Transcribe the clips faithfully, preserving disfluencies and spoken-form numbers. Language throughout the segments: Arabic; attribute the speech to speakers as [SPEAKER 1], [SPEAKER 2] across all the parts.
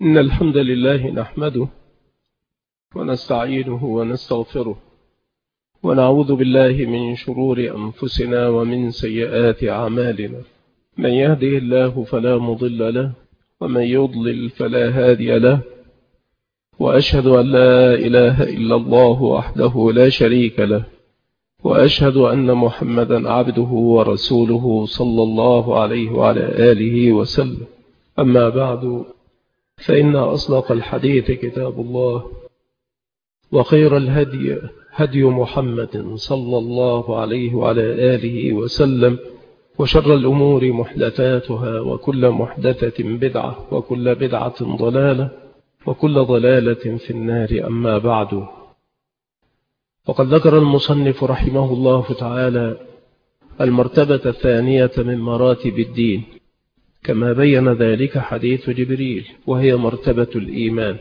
[SPEAKER 1] إن الحمد لله نحمده ونستعينه ونستغفره ونعوذ بالله من شرور أنفسنا ومن سيئات أعمالنا. من يهده الله فلا مضل له ومن يضلل فلا هادي له، وأشهد أن لا إله إلا الله وحده لا شريك له، وأشهد أن محمدا عبده ورسوله صلى الله عليه وعلى آله وسلم. أما بعد، فإن أصدق الحديث كتاب الله، وخير الهدي هدي محمد صلى الله عليه وعلى آله وسلم، وشر الأمور محدثاتها، وكل محدثة بدعة، وكل بدعة ضلالة، وكل ضلالة في النار. أما بعد، وقد ذكر المصنف رحمه الله تعالى المرتبة الثانية من مراتب الدين، كما بين ذلك حديث جبريل، وهي مرتبة الإيمان،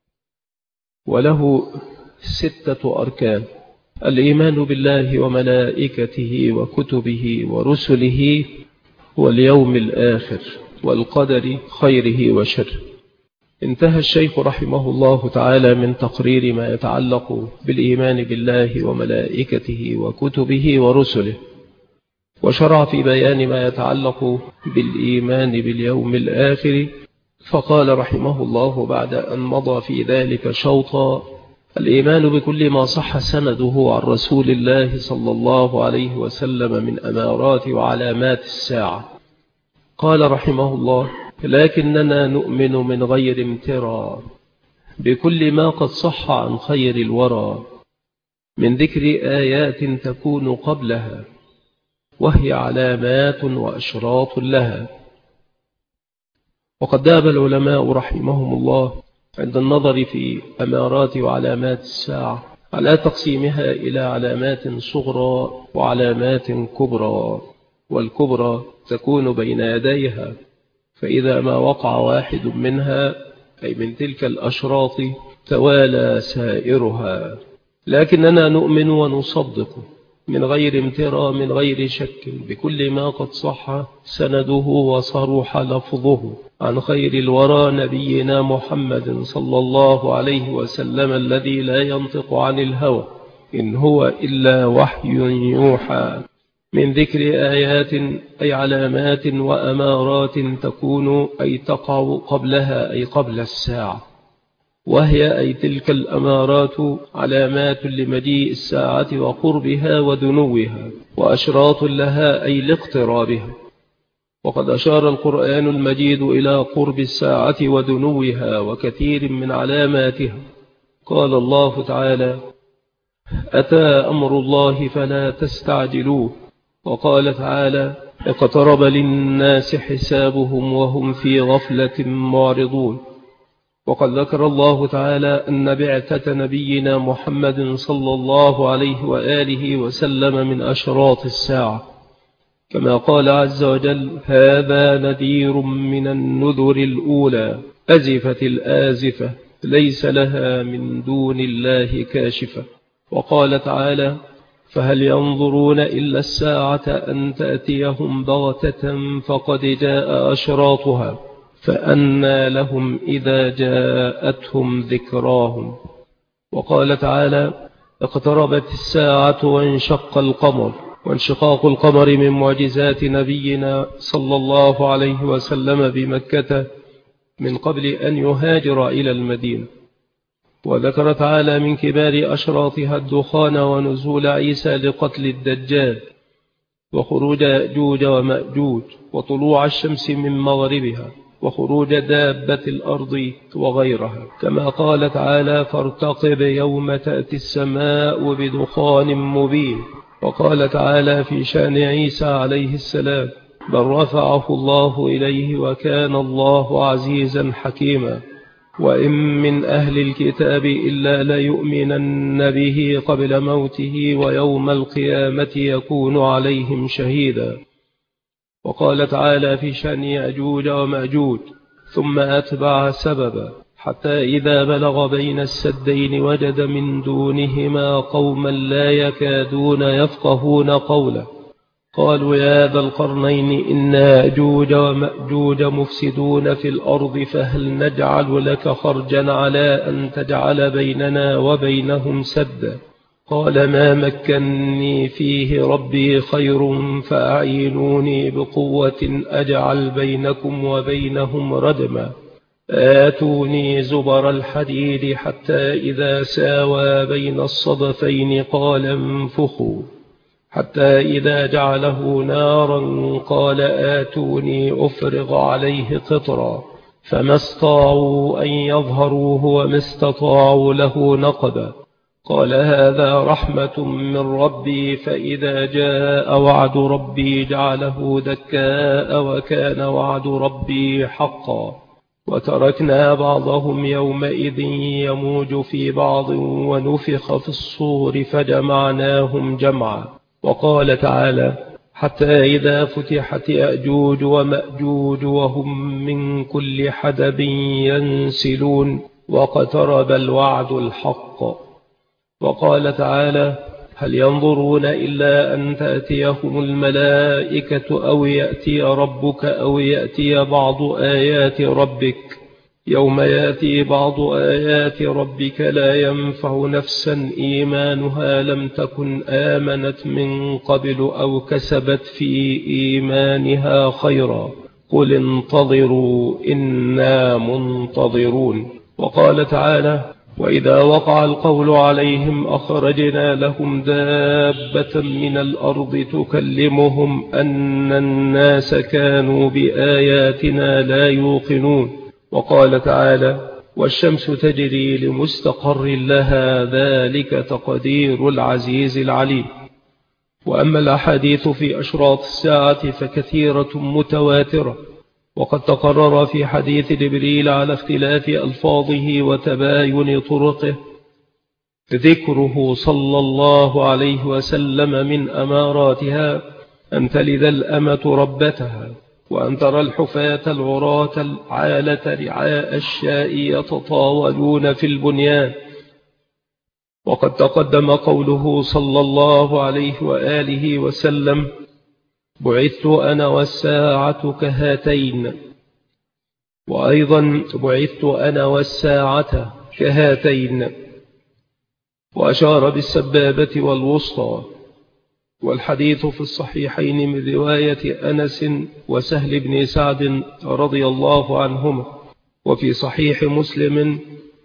[SPEAKER 1] وله ستة أركان: الإيمان بالله وملائكته وكتبه ورسله واليوم الآخر والقدر خيره وشره. انتهى الشيخ رحمه الله تعالى من تقرير ما يتعلق بالإيمان بالله وملائكته وكتبه ورسله، وشرع في بيان ما يتعلق بالإيمان باليوم الآخر، فقال رحمه الله بعد أن مضى في ذلك شوطا: الإيمان بكل ما صح سنده عن رسول الله صلى الله عليه وسلم من أمارات وعلامات الساعة. قال رحمه الله: لكننا نؤمن من غير امترى بكل ما قد صح عن خير الورى من ذكر آيات تكون قبلها، وهي علامات وأشراط لها. وقد داب العلماء رحمهم الله عند النظر في أمارات وعلامات الساعة على تقسيمها إلى علامات صغرى وعلامات كبرى، والكبرى تكون بين يديها، فإذا ما وقع واحد منها أي من تلك الأشراط توالى سائرها. لكننا نؤمن ونصدق من غير امترى من غير شك بكل ما قد صح سنده وصرح لفظه عن خير الورى نبينا محمد صلى الله عليه وسلم، الذي لا ينطق عن الهوى إن هو إلا وحي يوحى، من ذكر آيات أي علامات وأمارات تكون أي تقع قبلها أي قبل الساعة، وهي أي تلك الأمارات علامات لمجيء الساعة وقربها ودنوها، وأشراط لها أي لاقترابها. وقد أشار القرآن المجيد إلى قرب الساعة ودنوها وكثير من علاماتها. قال الله تعالى: أتى أمر الله فلا تستعجلوه. وقال تعالى: اقترب للناس حسابهم وهم في غفلة معرضون. وقد ذكر الله تعالى أن بعثة نبينا محمد صلى الله عليه وآله وسلم من أشراط الساعة، كما قال عز وجل: هذا نذير من النذر الأولى أزفت الآزفة ليس لها من دون الله كاشفة. وقال تعالى: فهل ينظرون إلا الساعة أن تأتيهم بغتة فقد جاء أشراطها فأنى لهم إذا جاءتهم ذكراهم. وقال تعالى: اقتربت الساعة وانشق القمر. وانشقاق القمر من معجزات نبينا صلى الله عليه وسلم بمكة من قبل أن يهاجر إلى المدينة. وذكر تعالى من كبار أشراطها الدخان ونزول عيسى لقتل الدجال، وخروج يأجوج ومأجوج، وطلوع الشمس من مغربها، وخروج دابة الأرض وغيرها. كما قال تعالى: فارتقب يوم تأتي السماء بدخان مبين. وقال تعالى في شأن عيسى عليه السلام: بل رفعه الله إليه وكان الله عزيزا حكيما. وإن من أهل الكتاب إلا ليؤمنن به قبل موته ويوم القيامة يكون عليهم شهيدا. وقال تعالى في شأن يأجوج ومأجوج: ثم أتبع سببا حتى إذا بلغ بين السدين وجد من دونهما قوما لا يكادون يفقهون قولا قالوا يا ذا القرنين إن يأجوج ومأجوج مفسدون في الأرض فهل نجعل لك خرجا على أن تجعل بيننا وبينهم سدا قال ما مكنني فيه ربي خير فأعينوني بقوة أجعل بينكم وبينهم ردما آتوني زبر الحديد حتى إذا ساوى بين الصدفين قال انفخوا حتى إذا جعله نارا قال آتوني أفرغ عليه قطرا فما استطاعوا أن يظهروه وما استطاعوا له نقبا قال هذا رحمة من ربي فإذا جاء وعد ربي جعله دكاء وكان وعد ربي حقا وتركنا بعضهم يومئذ يموج في بعض ونفخ في الصور فجمعناهم جمعا وقال تعالى حتى إذا فتحت يأجوج ومأجوج وهم من كل حدب ينسلون واقترب الوعد الحق وقال تعالى هل ينظرون إلا أن تأتيهم الملائكة أو يأتي ربك أو يأتي بعض آيات ربك يوم يأتي بعض آيات ربك لا ينفع نفسا إيمانها لم تكن آمنت من قبل أو كسبت في إيمانها خيرا قل انتظروا إنا منتظرون وقال تعالى وإذا وقع القول عليهم أخرجنا لهم دابة من الأرض تكلمهم أن الناس كانوا بآياتنا لا يوقنون وقال تعالى والشمس تجري لمستقر لها ذلك تقدير العزيز العليم وأما الأحاديث في أشراط الساعة فكثيرة متواترة وقد تقرر في حديث جبريل على اختلاف ألفاظه وتباين طرقه ذكره صلى الله عليه وسلم من أماراتها أن تلد الأمة ربتها وأن ترى الحفاة العراة العالة رعاء الشاء يتطاولون في البنيان وقد تقدم قوله صلى الله عليه وآله وسلم بعثت أنا والساعة كهاتين وأيضا بعثت أنا والساعة كهاتين وأشار بالسبابة والوسطى والحديث في الصحيحين من رواية أنس وسهل بن سعد رضي الله عنهما وفي صحيح مسلم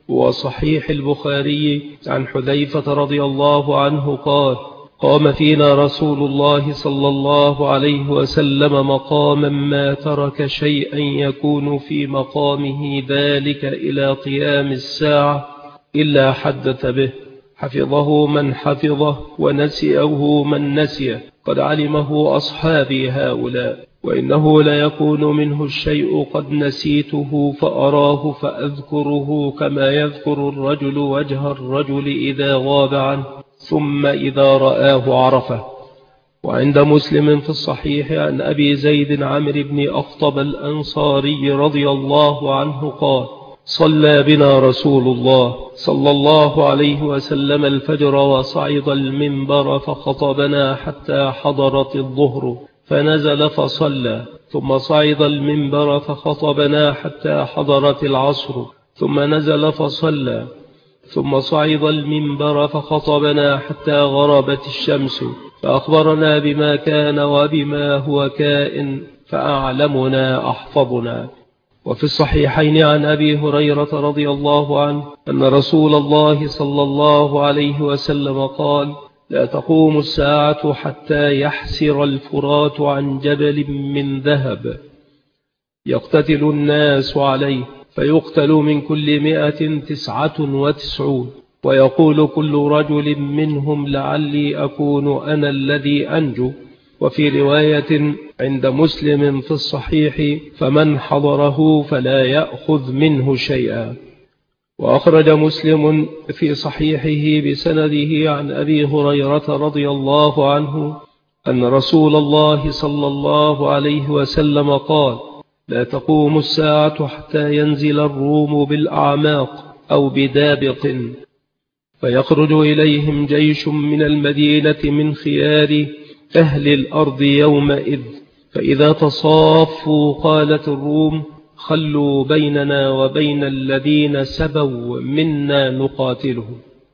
[SPEAKER 1] وصحيح البخاري عن حذيفة رضي الله عنه قال قام فينا رسول الله صلى الله عليه وسلم مقاما ما ترك شيئا يكون في مقامه ذلك إلى قيام الساعة إلا حدث به حفظه من حفظه ونسيه من نسيه قد علمه أصحابي هؤلاء وإنه ليكون منه الشيء قد نسيته فأراه فأذكره كما يذكر الرجل وجه الرجل إذا غاب عنه ثم إذا رآه عرفه وعند مسلم في الصحيح عن أبي زيد عمرو بن أخطب الأنصاري رضي الله عنه قال صلى بنا رسول الله صلى الله عليه وسلم الفجر وصعد المنبر فخطبنا حتى حضرت الظهر فنزل فصلى ثم صعد المنبر فخطبنا حتى حضرت العصر ثم نزل فصلى ثم صعد المنبر فخطبنا حتى غربت الشمس فأخبرنا بما كان وبما هو كائن فأعلمنا أحفظنا وفي الصحيحين عن أبي هريرة رضي الله عنه أن رسول الله صلى الله عليه وسلم قال لا تقوم الساعة حتى يحسر الفرات عن جبل من ذهب يقتتل الناس عليه فيقتل من كل مئة تسعة وتسعون ويقول كل رجل منهم لعلي أكون أنا الذي أنجو وفي رواية عند مسلم في الصحيح فمن حضره فلا يأخذ منه شيئا وأخرج مسلم في صحيحه بسنده عن أبي هريرة رضي الله عنه أن رسول الله صلى الله عليه وسلم قال لا تقوم الساعة حتى ينزل الروم بالأعماق أو بدابق فيخرج إليهم جيش من المدينة من خيار أهل الأرض يومئذ. فإذا تصافوا قالت الروم خلوا بيننا وبين الذين سبوا منا نقاتلهم،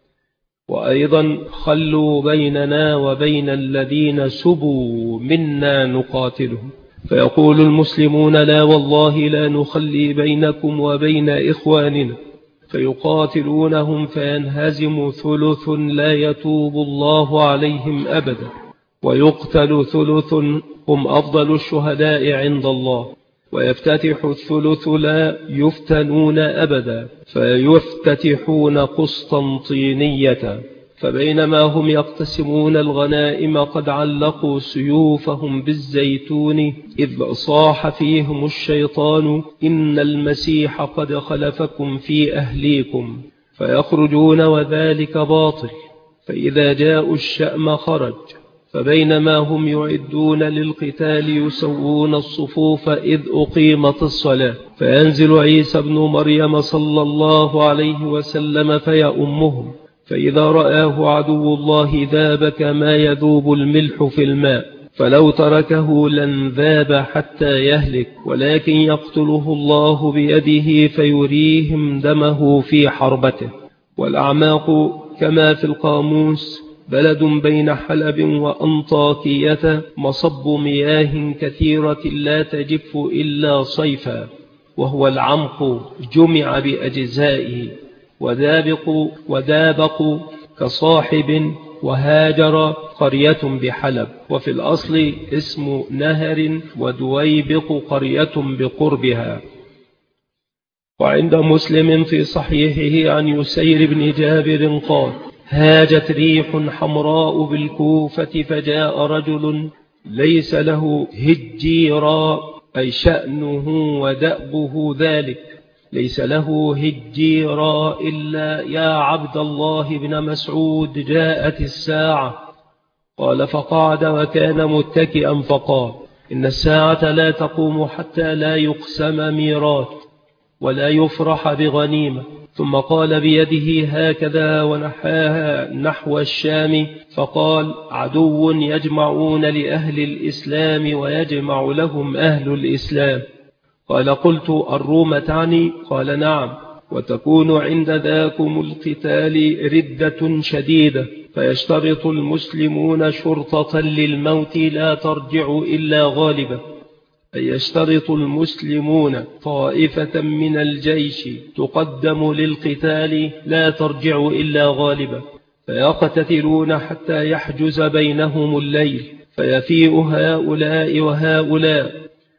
[SPEAKER 1] وأيضا خلوا بيننا وبين الذين سبوا منا نقاتلهم. فيقول المسلمون لا والله لا نخلي بينكم وبين إخواننا، فيقاتلونهم فينهزم ثلث لا يتوب الله عليهم أبدا، ويقتل ثلث هم أفضل الشهداء عند الله، ويفتتح الثلث لا يفتنون أبدا، فيفتتحون قسطنطينية. فبينما هم يقتسمون الغنائم قد علقوا سيوفهم بالزيتون إذ صاح فيهم الشيطان إن المسيح قد خلفكم في أهليكم، فيخرجون وذلك باطل. فإذا جاءوا الشأم خرج. فبينما هم يعدون للقتال يسوون الصفوف إذ أقيمت الصلاة، فينزل عيسى بن مريم صلى الله عليه وسلم فيأمهم، فإذا رآه عدو الله ذاب كما يذوب الملح في الماء، فلو تركه لن ذاب حتى يهلك، ولكن يقتله الله بيده فيريهم دمه في حربته. والأعماق كما في القاموس بلد بين حلب وأنطاكية مصب مياه كثيرة لا تجف إلا صيفا، وهو العمق جمع بأجزائه. ودابق ودابق كصاحب، وهاجر قرية بحلب، وفي الأصل اسم نهر، ودويبق قرية بقربها. وعند مسلم في صحيحه عن يسير بن جابر قال هاجت ريح حمراء بالكوفة فجاء رجل ليس له هجيرا، أي شأنه ودأبه ذلك، ليس له هجيرا إلا يا عبد الله بن مسعود جاءت الساعة. قال فقعد وكان متكئا فقال إن الساعة لا تقوم حتى لا يقسم ميراث ولا يفرح بغنيمة. ثم قال بيده هكذا ونحاها نحو الشام، فقال عدو يجمعون لأهل الإسلام ويجمع لهم أهل الإسلام. قال قلت الروم تعني؟ قال نعم، وتكون عند ذاكم القتال ردة شديدة، فيشترط المسلمون شرطة للموت لا ترجع إلا غالبة، أي يشترط المسلمون طائفة من الجيش تقدم للقتال لا ترجع إلا غالبة، فيقتتلون حتى يحجز بينهم الليل، فيفيء هؤلاء وهؤلاء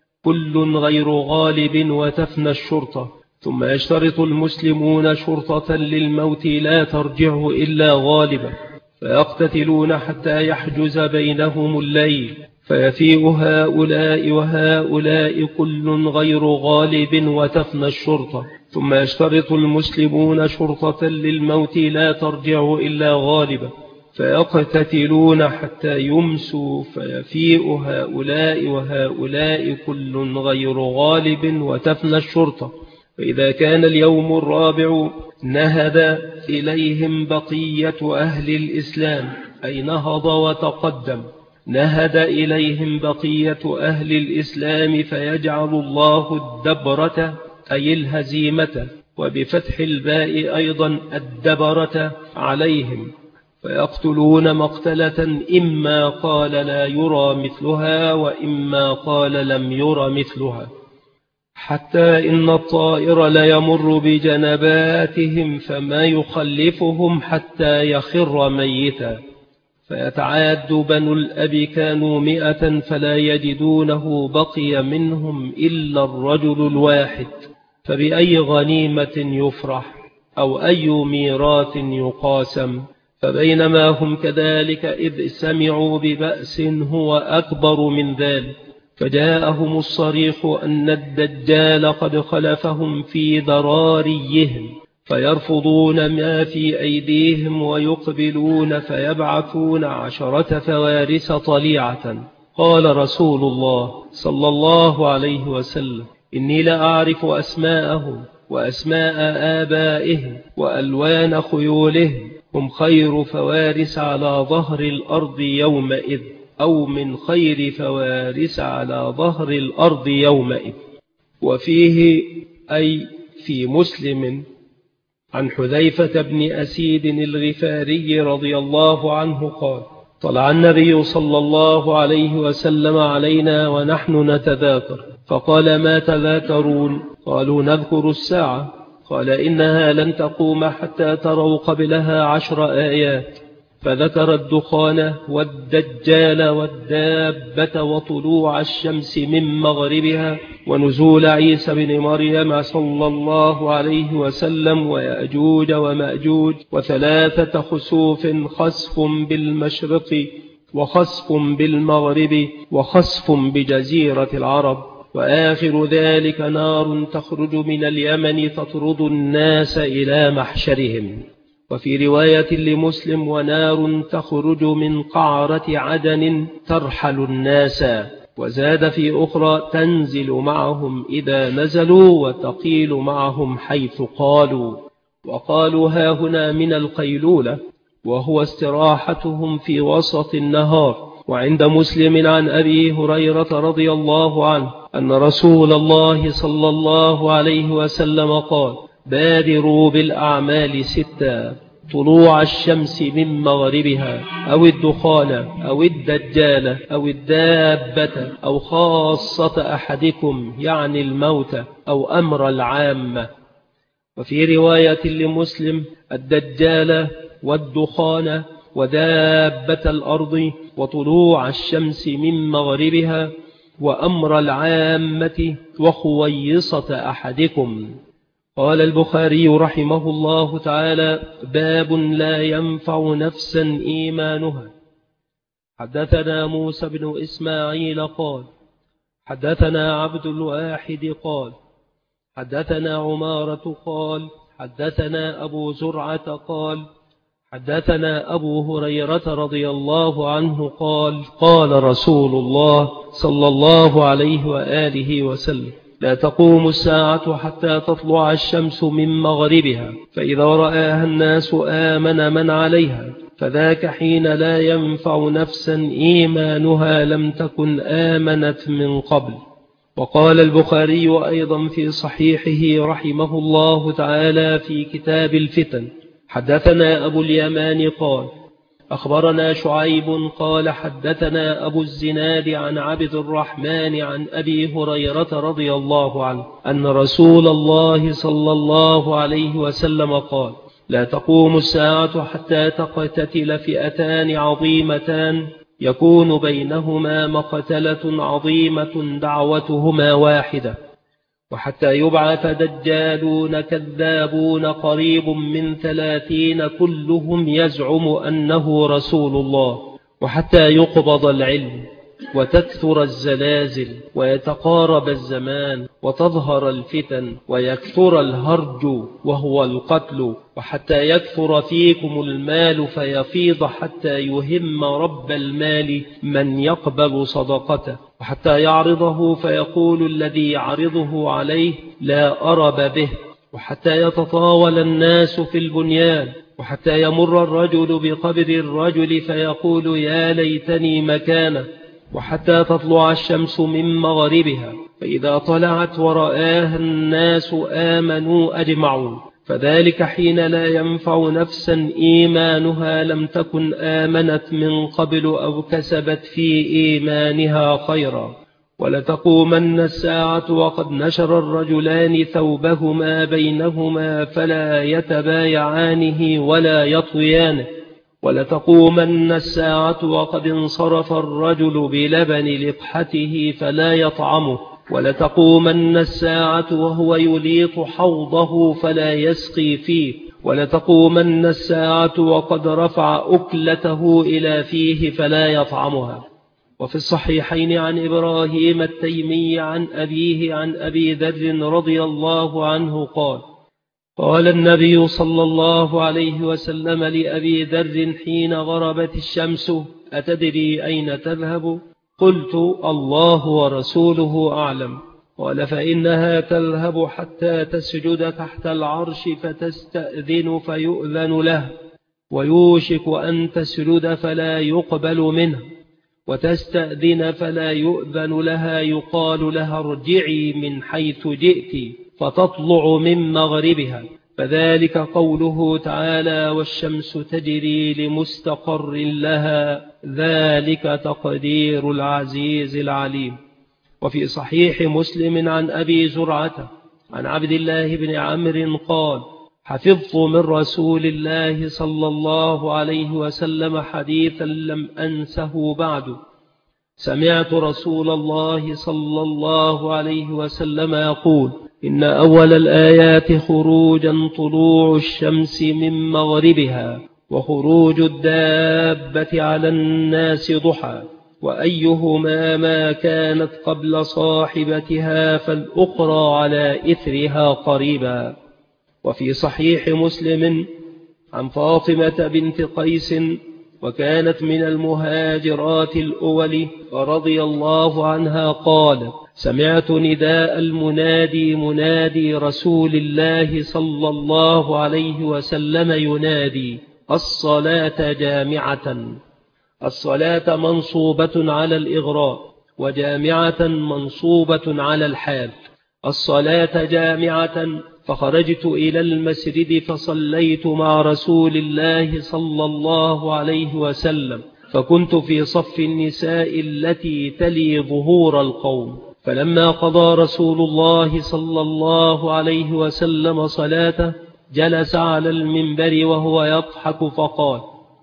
[SPEAKER 1] كل غير غالب وتفنى الشرطة. ثم يشترط المسلمون شرطة للموت لا ترجع إلا غالبة، فيقتتلون حتى يحجز بينهم الليل، فيفيء هؤلاء وهؤلاء كل غير غالب وتفنى الشرطة. ثم يشترط المسلمون شرطة للموت لا ترجع إلا غالبة، فيقتتلون حتى يمسوا، فيفيء هؤلاء وهؤلاء كل غير غالب وتفنى الشرطة. فإذا كان اليوم الرابع نهض إليهم بقية أهل الإسلام، أي نهض وتقدم، نهد إليهم بقية أهل الإسلام فيجعل الله الدبرة أي الهزيمة، وبفتح الباء أيضا الدبرة عليهم، فيقتلون مقتلة إما قال لا يرى مثلها وإما قال لم يرى مثلها، حتى إن الطائر ليمر بجنباتهم فما يخلفهم حتى يخر ميتا، فيتعاد بنو الأب كانوا مئة فلا يجدونه بقي منهم إلا الرجل الواحد، فبأي غنيمة يفرح أو أي ميراث يقاسم. فبينما هم كذلك إذ سمعوا ببأس هو أكبر من ذلك، فجاءهم الصريخ أن الدجال قد خلفهم في ذراريهم، فيرفضون ما في أيديهم ويقبلون فيبعثون عشرة فوارس طليعة. قال رسول الله صلى الله عليه وسلم إني لأعرف أسماءهم وأسماء آبائهم وألوان خيولهم، هم خير فوارس على ظهر الأرض يومئذ. أو من خير فوارس على ظهر الأرض يومئذ. وفيه أي في مسلم عن حذيفة بن أسيد الغفاري رضي الله عنه قال: طلع النبي صلى الله عليه وسلم علينا ونحن نتذاكر، فقال: ما تذاكرون؟ قالوا: نذكر الساعة. قال: إنها لن تقوم حتى تروا قبلها عشر آيات، فذكر الدخان والدجال والدابة وطلوع الشمس من مغربها ونزول عيسى بن مريم صلى الله عليه وسلم ويأجوج ومأجوج وثلاثة خسوف، خسف بالمشرق وخسف بالمغرب وخسف بجزيرة العرب، وآخر ذلك نار تخرج من اليمن تطرد الناس إلى محشرهم. وفي رواية لمسلم: ونار تخرج من قعرة عدن ترحل الناس. وزاد في أخرى: تنزل معهم إذا نزلوا وتقيل معهم حيث قالوا. وقالوا هاهنا من القيلولة، وهو استراحتهم في وسط النهار. وعند مسلم عن أبي هريرة رضي الله عنه أن رسول الله صلى الله عليه وسلم قال: بادروا بالأعمال ستا: طلوع الشمس من مغربها، أو الدخان، أو الدجال، أو الدابة، أو خاصة أحدكم يعني الموت، أو أمر العامة. وفي رواية لمسلم: الدجال والدخان ودابة الأرض وطلوع الشمس من مغربها وأمر العامة وخويصة أحدكم. قال البخاري رحمه الله تعالى: باب لا ينفع نفسا إيمانها. حدثنا موسى بن إسماعيل قال: حدثنا عبد الواحد قال: حدثنا عمارة قال: حدثنا أبو زرعة قال: حدثنا أبو هريرة رضي الله عنه قال: قال رسول الله صلى الله عليه وآله وسلم: لا تقوم الساعة حتى تطلع الشمس من مغربها، فإذا رآها الناس آمن من عليها، فذاك حين لا ينفع نفسا إيمانها لم تكن آمنت من قبل. وقال البخاري أيضا في صحيحه رحمه الله تعالى في كتاب الفتن: حدثنا أبو اليمان قال: أخبرنا شعيب قال: حدثنا أبو الزناد عن عبد الرحمن عن أبي هريرة رضي الله عنه أن رسول الله صلى الله عليه وسلم قال: لا تقوم الساعة حتى تقتتل فئتان عظيمتان يكون بينهما مقتلة عظيمة دعوتهما واحدة، وحتى يبعث دجالون كذابون قريب من ثلاثين كلهم يزعم أنه رسول الله، وحتى يقبض العلم وتكثر الزلازل ويتقارب الزمان وتظهر الفتن ويكثر الهرج وهو القتل، وحتى يكثر فيكم المال فيفيض حتى يهم رب المال من يقبل صدقته، وحتى يعرضه فيقول الذي يعرضه عليه لا أرب به، وحتى يتطاول الناس في البنيان، وحتى يمر الرجل بقبر الرجل فيقول يا ليتني مكانه، وحتى تطلع الشمس من مغربها، فإذا طلعت ورآها الناس آمنوا أجمعون، فذلك حين لا ينفع نفسا إيمانها لم تكن آمنت من قبل أو كسبت في إيمانها خيرا. ولتقومن الساعة وقد نشر الرجلان ثوبهما بينهما فلا يتبايعانه ولا يطويانه. ولتقومن الساعة وقد انصرف الرجل بلبن لقحته فلا يطعمه. ولتقومن الساعة وهو يليط حوضه فلا يسقي فيه. ولتقومن الساعة وقد رفع أكلته إلى فيه فلا يطعمها. وفي الصحيحين عن إبراهيم التيمي عن أبيه عن أبي ذر رضي الله عنه قال: قال النبي صلى الله عليه وسلم لأبي ذر حين غربت الشمس: أتدري أين تذهب؟ قلت: الله ورسوله أعلم. قال: فإنها تذهب حتى تسجد تحت العرش فتستأذن فيؤذن له، ويوشك أن تسجد فلا يقبل منه، وتستأذن فلا يؤذن لها يقال لها ارجعي من حيث جئت فتطلع من مغربها، فذلك قوله تعالى والشمس تجري لمستقر لها ذلك تقدير العزيز العليم. وفي صحيح مسلم عن أبي زرعة عن عبد الله بن عمرو قال حفظت من رسول الله صلى الله عليه وسلم حديثا لم أنسه بعد، سمعت رسول الله صلى الله عليه وسلم يقول إن أول الآيات خروجا طلوع الشمس من مغربها، وخروج الدابة على الناس ضحى، وأيهما ما كانت قبل صاحبتها فالأخرى على إثرها قريبا. وفي صحيح مسلم عن فاطمة بنت قيس وكانت من المهاجرات الأول رضي الله عنها قال سمعت نداء المنادي منادي رسول الله صلى الله عليه وسلم ينادي الصلاة جامعة. الصلاة منصوبة على الإغراء، وجامعة منصوبة على الحال. الصلاة جامعة فخرجت إلى المسجد فصليت مع رسول الله صلى الله عليه وسلم، فكنت في صف النساء التي تلي ظهور القوم، فلما قضى رسول الله صلى الله عليه وسلم صلاته جلس على المنبر وهو يضحك فقال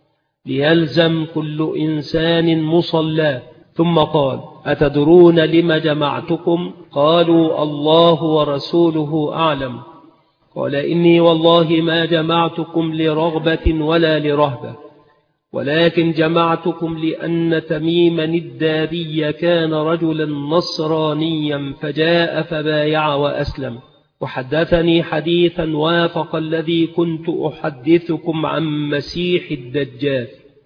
[SPEAKER 1] ليلزم كل إنسان مصلاه، ثم قال أتدرون لم جمعتكم؟ قالوا الله ورسوله أعلم. قال إني والله ما جمعتكم لرغبة ولا لرهبة، ولكن جمعتكم لأن تميما الداري كان رجلا نصرانيا فجاء فبايع وأسلم، وحدثني حديثا وافق الذي كنت أحدثكم عن مسيح الدجال.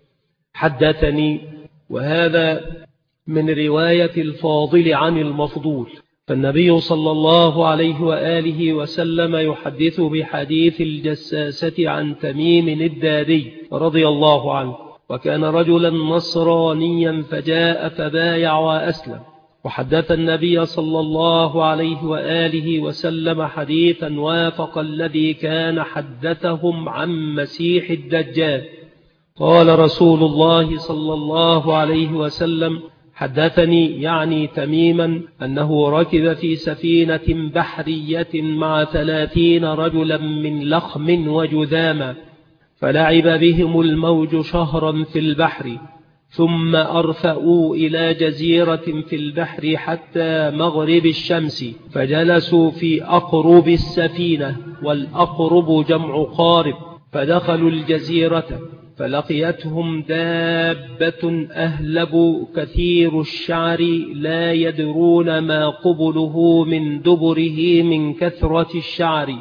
[SPEAKER 1] حدثني، وهذا من رواية الفاضل عن المفضول، فالنبي صلى الله عليه وآله وسلم يحدث بحديث الجساسة عن تميم الداري رضي الله عنه، وكان رجلا نصرانيا فجاء فبايع وأسلم. وحدث النبي صلى الله عليه وآله وسلم حديثا وافق الذي كان حدثهم عن مسيح الدجال. قال رسول الله صلى الله عليه وسلم حدثني يعني تميما أنه ركب في سفينة بحرية مع ثلاثين رجلا من لخم وجذامة، فلعب بهم الموج شهرا في البحر، ثم أرفأوا إلى جزيرة في البحر حتى مغرب الشمس، فجلسوا في أقرب السفينة، والأقرب جمع قارب، فدخلوا الجزيرة فلقيتهم دابة أهلب كثير الشعر لا يدرون ما قبله من دبره من كثرة الشعر،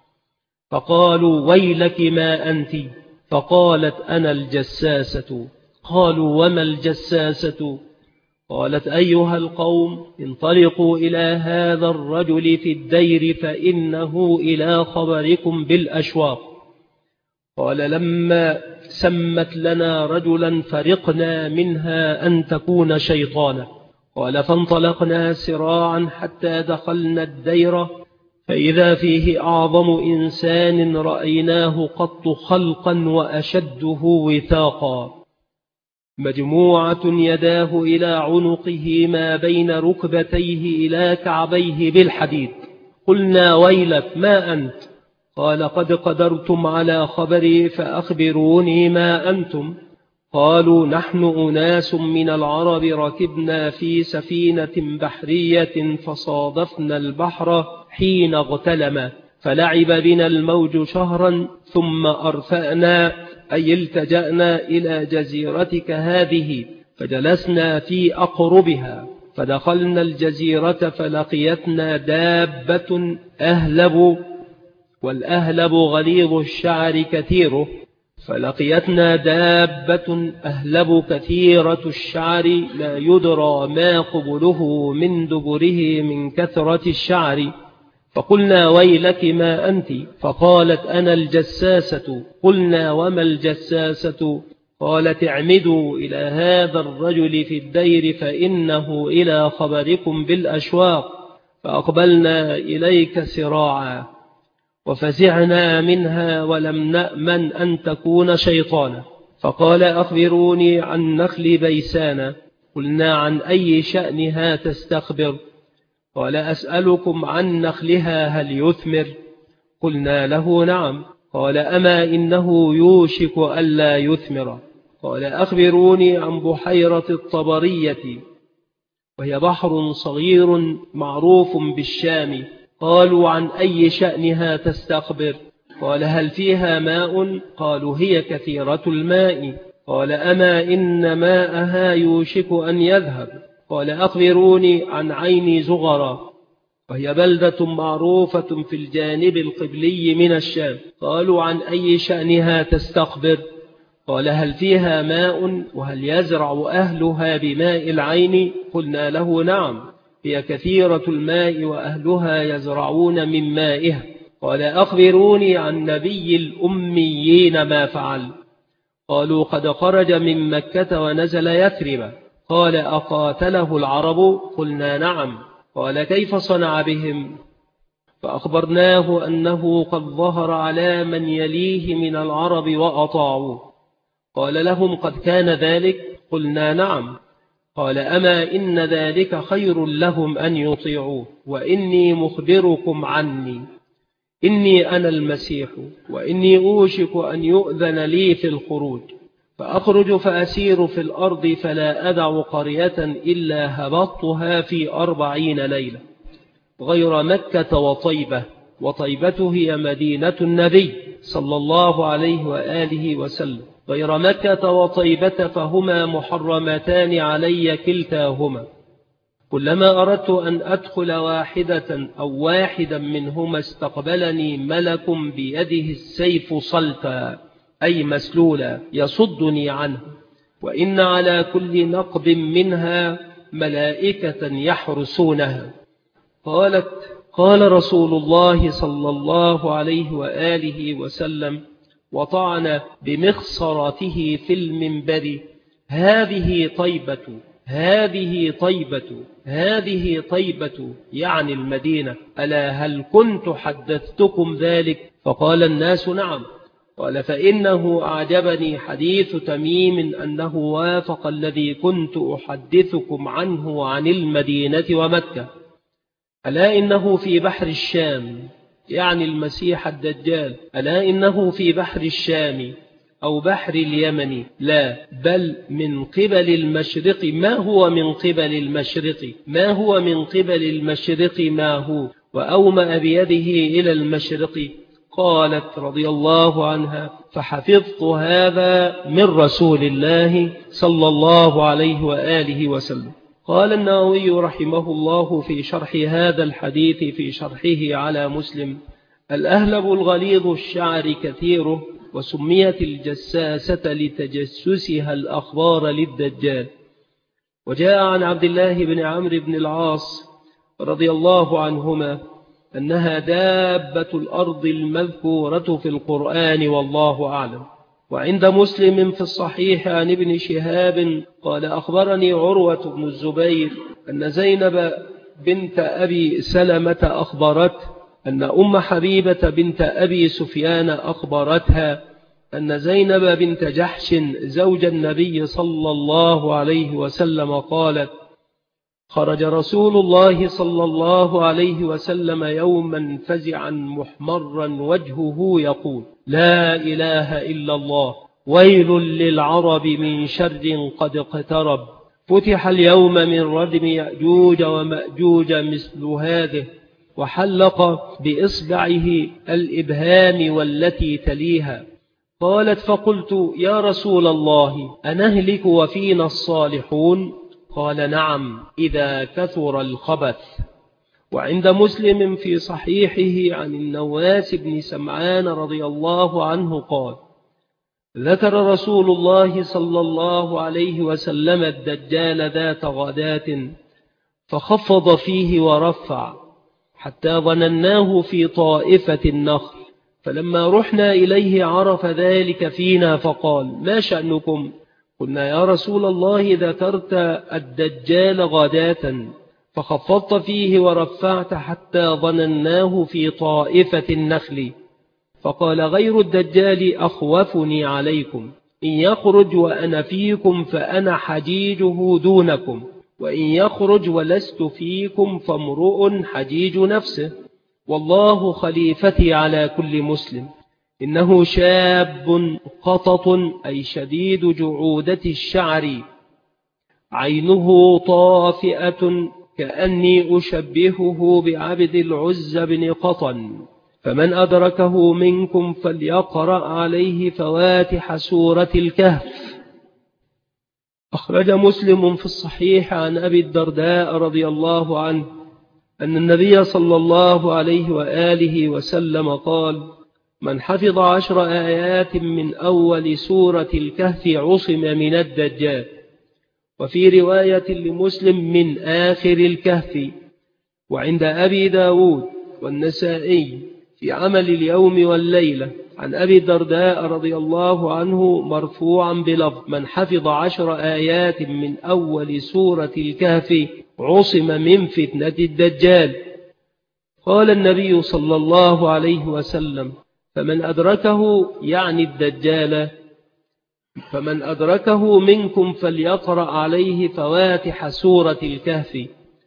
[SPEAKER 1] فقالوا ويلك ما أنت؟ فقالت أنا الجساسة. قالوا وما الجساسة؟ قالت أيها القوم انطلقوا إلى هذا الرجل في الدير فإنه إلى خبركم بالأشواق. قال لما سمت لنا رجلا فرقنا منها أن تكون شيطانا. قال فانطلقنا سراعا حتى دخلنا الدير، فإذا فيه أعظم إنسان رأيناه قط خلقا وأشده وثاقا، مجموعة يداه إلى عنقه ما بين ركبتيه إلى كعبيه بالحديد. قلنا ويلك ما أنت؟ قال قد قدرتم على خبري فأخبروني ما أنتم؟ قالوا نحن أناس من العرب ركبنا في سفينة بحرية فصادفنا البحر حين اغتلم، فلعب بنا الموج شهرا ثم أرفأنا أي التجأنا إلى جزيرتك هذه، فجلسنا في أقربها، فدخلنا الجزيرة فلقيتنا دابة أهلب، والأهلب غليظ الشعر كثيره، فلقيتنا دابة أهلب كثيرة الشعر لا يدرى ما قبله من دبره من كثرة الشعر. فقلنا ويلك ما أنت؟ فقالت أنا الجساسة. قلنا وما الجساسة؟ قالت اعمدوا إلى هذا الرجل في الدير فإنه إلى خبركم بالأشواق. فأقبلنا إليك سراعا وفزعنا منها ولم نأمن أن تكون شيطانا. فقال أخبروني عن نخل بيسان. قلنا عن أي شأنها تستخبر؟ قال أسألكم عن نخلها هل يثمر؟ قلنا له نعم. قال أما إنه يوشك ألا يثمر. قال أخبروني عن بحيرة الطبرية، وهي بحر صغير معروف بالشام. قالوا عن أي شأنها تستخبر؟ قال هل فيها ماء؟ قالوا هي كثيرة الماء. قال أما إن ماءها يوشك أن يذهب. قال أخبروني عن عين زغرة، وهي بلدة معروفة في الجانب القبلي من الشام. قالوا عن أي شأنها تستخبر؟ قال هل فيها ماء وهل يزرع أهلها بماء العين؟ قلنا له نعم، هي كثيرة الماء وأهلها يزرعون من مائها. قال أخبروني عن نبي الأميين ما فعل؟ قالوا قد خرج من مكة ونزل يثرب. قال أقاتله العرب؟ قلنا نعم. قال كيف صنع بهم؟ فأخبرناه أنه قد ظهر على من يليه من العرب وأطاعوه. قال لهم قد كان ذلك؟ قلنا نعم. قال أما إن ذلك خير لهم أن يطيعوه، وإني مخبركم عني، إني أنا المسيح، وإني أوشك أن يؤذن لي في الخروج، فأخرج فأسير في الأرض فلا أدع قرية إلا هبطتها في أربعين ليلة غير مكة وطيبة. وطيبة هي مدينة النبي صلى الله عليه وآله وسلم. غير مكة وطيبة فهما محرمتان علي كلتاهما. كلما أردت أن أدخل واحدة أو واحدا منهما استقبلني ملك بيده السيف صلتا، أي مسلولا، يصدني عنه، وإن على كل نقب منها ملائكة يحرسونها. قالت قال رسول الله صلى الله عليه وآله وسلم وطعن بمخصرته في المنبر: هذه طيبة، هذه طيبة، هذه طيبة، يعني المدينة، ألا هل كنت حدثتكم ذلك؟ فقال الناس نعم. قال فإنه أعجبني حديث تميم أنه وافق الذي كنت أحدثكم عنه عن المدينة ومكة. ألا إنه في بحر الشام، يعني المسيح الدجال، ألا إنه في بحر الشام أو بحر اليمن، لا بل من قبل المشرق. ما هو من قبل المشرق؟ ما هو من قبل المشرق ما هو؟ وأومأ بيده إلى المشرق. قالت رضي الله عنها: فحفظت هذا من رسول الله صلى الله عليه وآله وسلم. قال النووي رحمه الله في شرح هذا الحديث في شرحه على مسلم: الأهلب الغليظ الشعر كثيره، وسميت الجساسة لتجسسها الأخبار للدجال. وجاء عن عبد الله بن عمرو بن العاص رضي الله عنهما أنها دابة الأرض المذكورة في القرآن، والله أعلم. وعند مسلم في الصحيح عن ابن شهاب قال: أخبرني عروة بن الزبير أن زينب بنت أبي سلمة أخبرت أن أم حبيبة بنت أبي سفيان أخبرتها أن زينب بنت جحش زوج النبي صلى الله عليه وسلم قالت: خرج رسول الله صلى الله عليه وسلم يوما فزعا محمرا وجهه يقول: لا إله إلا الله، ويل للعرب من شر قد اقترب، فتح اليوم من ردم يأجوج ومأجوج مثل هذه، وحلق بإصبعه الإبهام والتي تليها. قالت: فقلت: يا رسول الله، أنهلك وفينا الصالحون؟ قال: نعم، إذا كثر الخبث. وعند مسلم في صحيحه عن النواس بن سمعان رضي الله عنه قال: ذكر رسول الله صلى الله عليه وسلم الدجال ذات غداة، فخفض فيه ورفع حتى ظنناه في طائفة النخل، فلما رحنا إليه عرف ذلك فينا فقال: ما شأنكم؟ قلنا: يا رسول الله ذكرت الدجال غداة فخفضت فيه ورفعت حتى ظنناه في طائفة النخل. فقال: غير الدجال أخوفني عليكم، إن يخرج وأنا فيكم فأنا حجيجه دونكم، وإن يخرج ولست فيكم فامرؤ حجيج نفسه، والله خليفتي على كل مسلم. إنه شاب قطط، أي شديد جعودة الشعر، عينه طافئة، كأني أشبهه بعبد العز بن قطن، فمن أدركه منكم فليقرأ عليه فواتح سورة الكهف. أخرج مسلم في الصحيح عن أبي الدرداء رضي الله عنه أن النبي صلى الله عليه وآله وسلم قال: من حفظ عشر آيات من أول سورة الكهف عصم من الدجال. وفي رواية لمسلم: من آخر الكهف. وعند أبي داود والنسائي في عمل اليوم والليلة عن أبي الدرداء رضي الله عنه مرفوعا بلفظ: من حفظ عشر آيات من أول سورة الكهف عصم من فتنة الدجال. قال النبي صلى الله عليه وسلم: فمن أدركه، يعني الدجال، فمن أدركه منكم فليقرأ عليه فواتح سورة الكهف،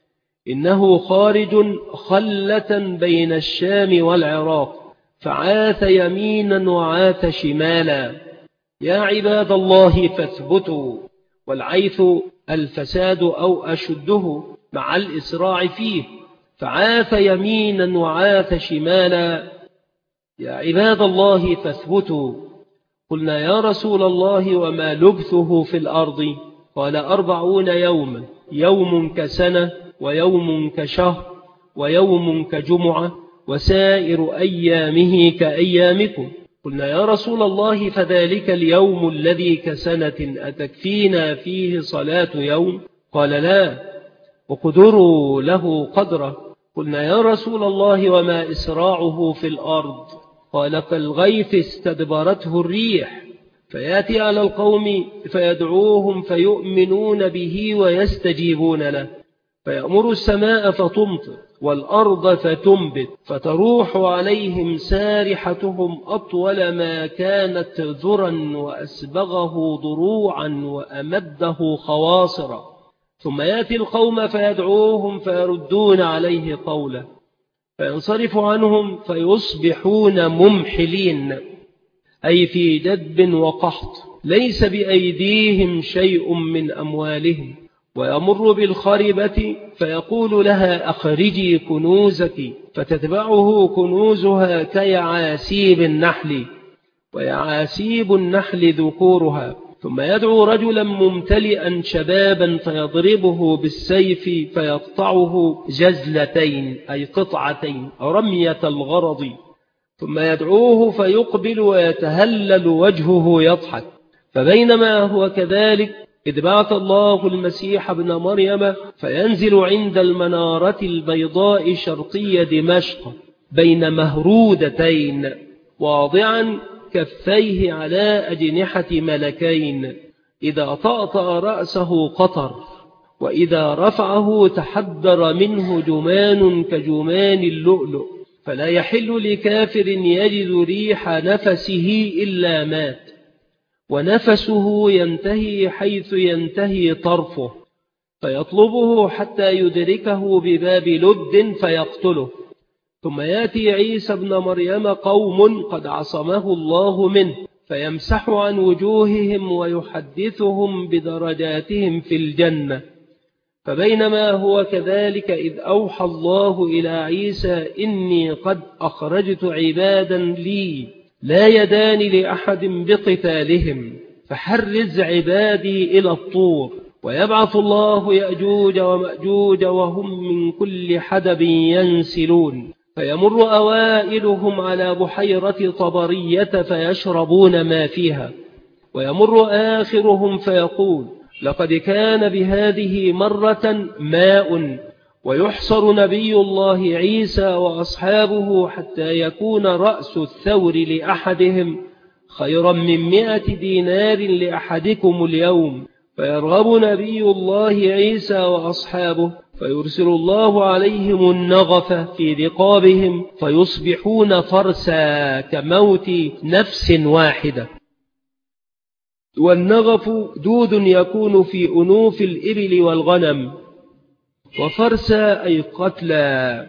[SPEAKER 1] إنه خارج خلة بين الشام والعراق، فعاث يمينا وعاث شمالا. يا عباد الله فاثبتوا. والعيث الفساد أو أشده مع الإسراع فيه، فعاث يمينا وعاث شمالا. يا عباد الله فاثبتوا. قلنا: يا رسول الله وما لبثه في الأرض؟ قال: أربعون يوما، يوم كسنة، ويوم كشهر، ويوم كجمعة، وسائر أيامه كأيامكم. قلنا: يا رسول الله فذلك اليوم الذي كسنة أتكفينا فيه صلاة يوم؟ قال: لا، وقدروا له قدره. قلنا: يا رسول الله وما إسراعه في الأرض؟ قال: كالغيث استدبرته الريح، فيأتي على القوم فيدعوهم فيؤمنون به ويستجيبون له، فيأمر السماء فتمطر والأرض فتنبت، فتروح عليهم سارحتهم أطول ما كانت ذرا، وأسبغه ضروعا وأمده خواصرا، ثم يأتي القوم فيدعوهم فيردون عليه قوله، فينصرف عنهم فيصبحون ممحلين، أي في جدب وقحط، ليس بأيديهم شيء من أموالهم. ويمر بالخربة فيقول لها: أخرجي كنوزك، فتتبعه كنوزها كيعاسيب النحل، ويعاسيب النحل ذكورها. ثم يدعو رجلا ممتلئا شبابا فيضربه بالسيف فيقطعه جزلتين، أي قطعتين، رمية الغرض. ثم يدعوه فيقبل ويتهلل وجهه يضحك. فبينما هو كذلك إذ بعث الله المسيح ابن مريم فينزل عند المنارة البيضاء شرقي دمشق بين مهرودتين، واضعا كفيه على أجنحة ملكين، إذا طأطأ رأسه قطر، وإذا رفعه تحدر منه جمان كجمان اللؤلؤ، فلا يحل لكافر يجد ريح نفسه إلا مات، ونفسه ينتهي حيث ينتهي طرفه، فيطلبه حتى يدركه بباب لد فيقتله. ثم يأتي عيسى ابن مريم قوم قد عصمه الله منه، فيمسح عن وجوههم ويحدثهم بدرجاتهم في الجنة. فبينما هو كذلك إذ أوحى الله إلى عيسى: إني قد أخرجت عبادا لي لا يدان لأحد بقتالهم، فحرز عبادي إلى الطور. ويبعث الله يأجوج ومأجوج وهم من كل حدب ينسلون، فيمر أوائلهم على بحيرة طبرية فيشربون ما فيها، ويمر آخرهم فيقول: لقد كان بهذه مرة ماء، ويحصر نبي الله عيسى وأصحابه حتى يكون رأس الثور لأحدهم خيرا من مئة دينار لأحدكم اليوم، فيرغب نبي الله عيسى وأصحابه فيرسل الله عليهم النغف في رقابهم فيصبحون فرسا كموت نفس واحدة. والنغف دود يكون في أنوف الإبل والغنم، وفرسا أي قتلى،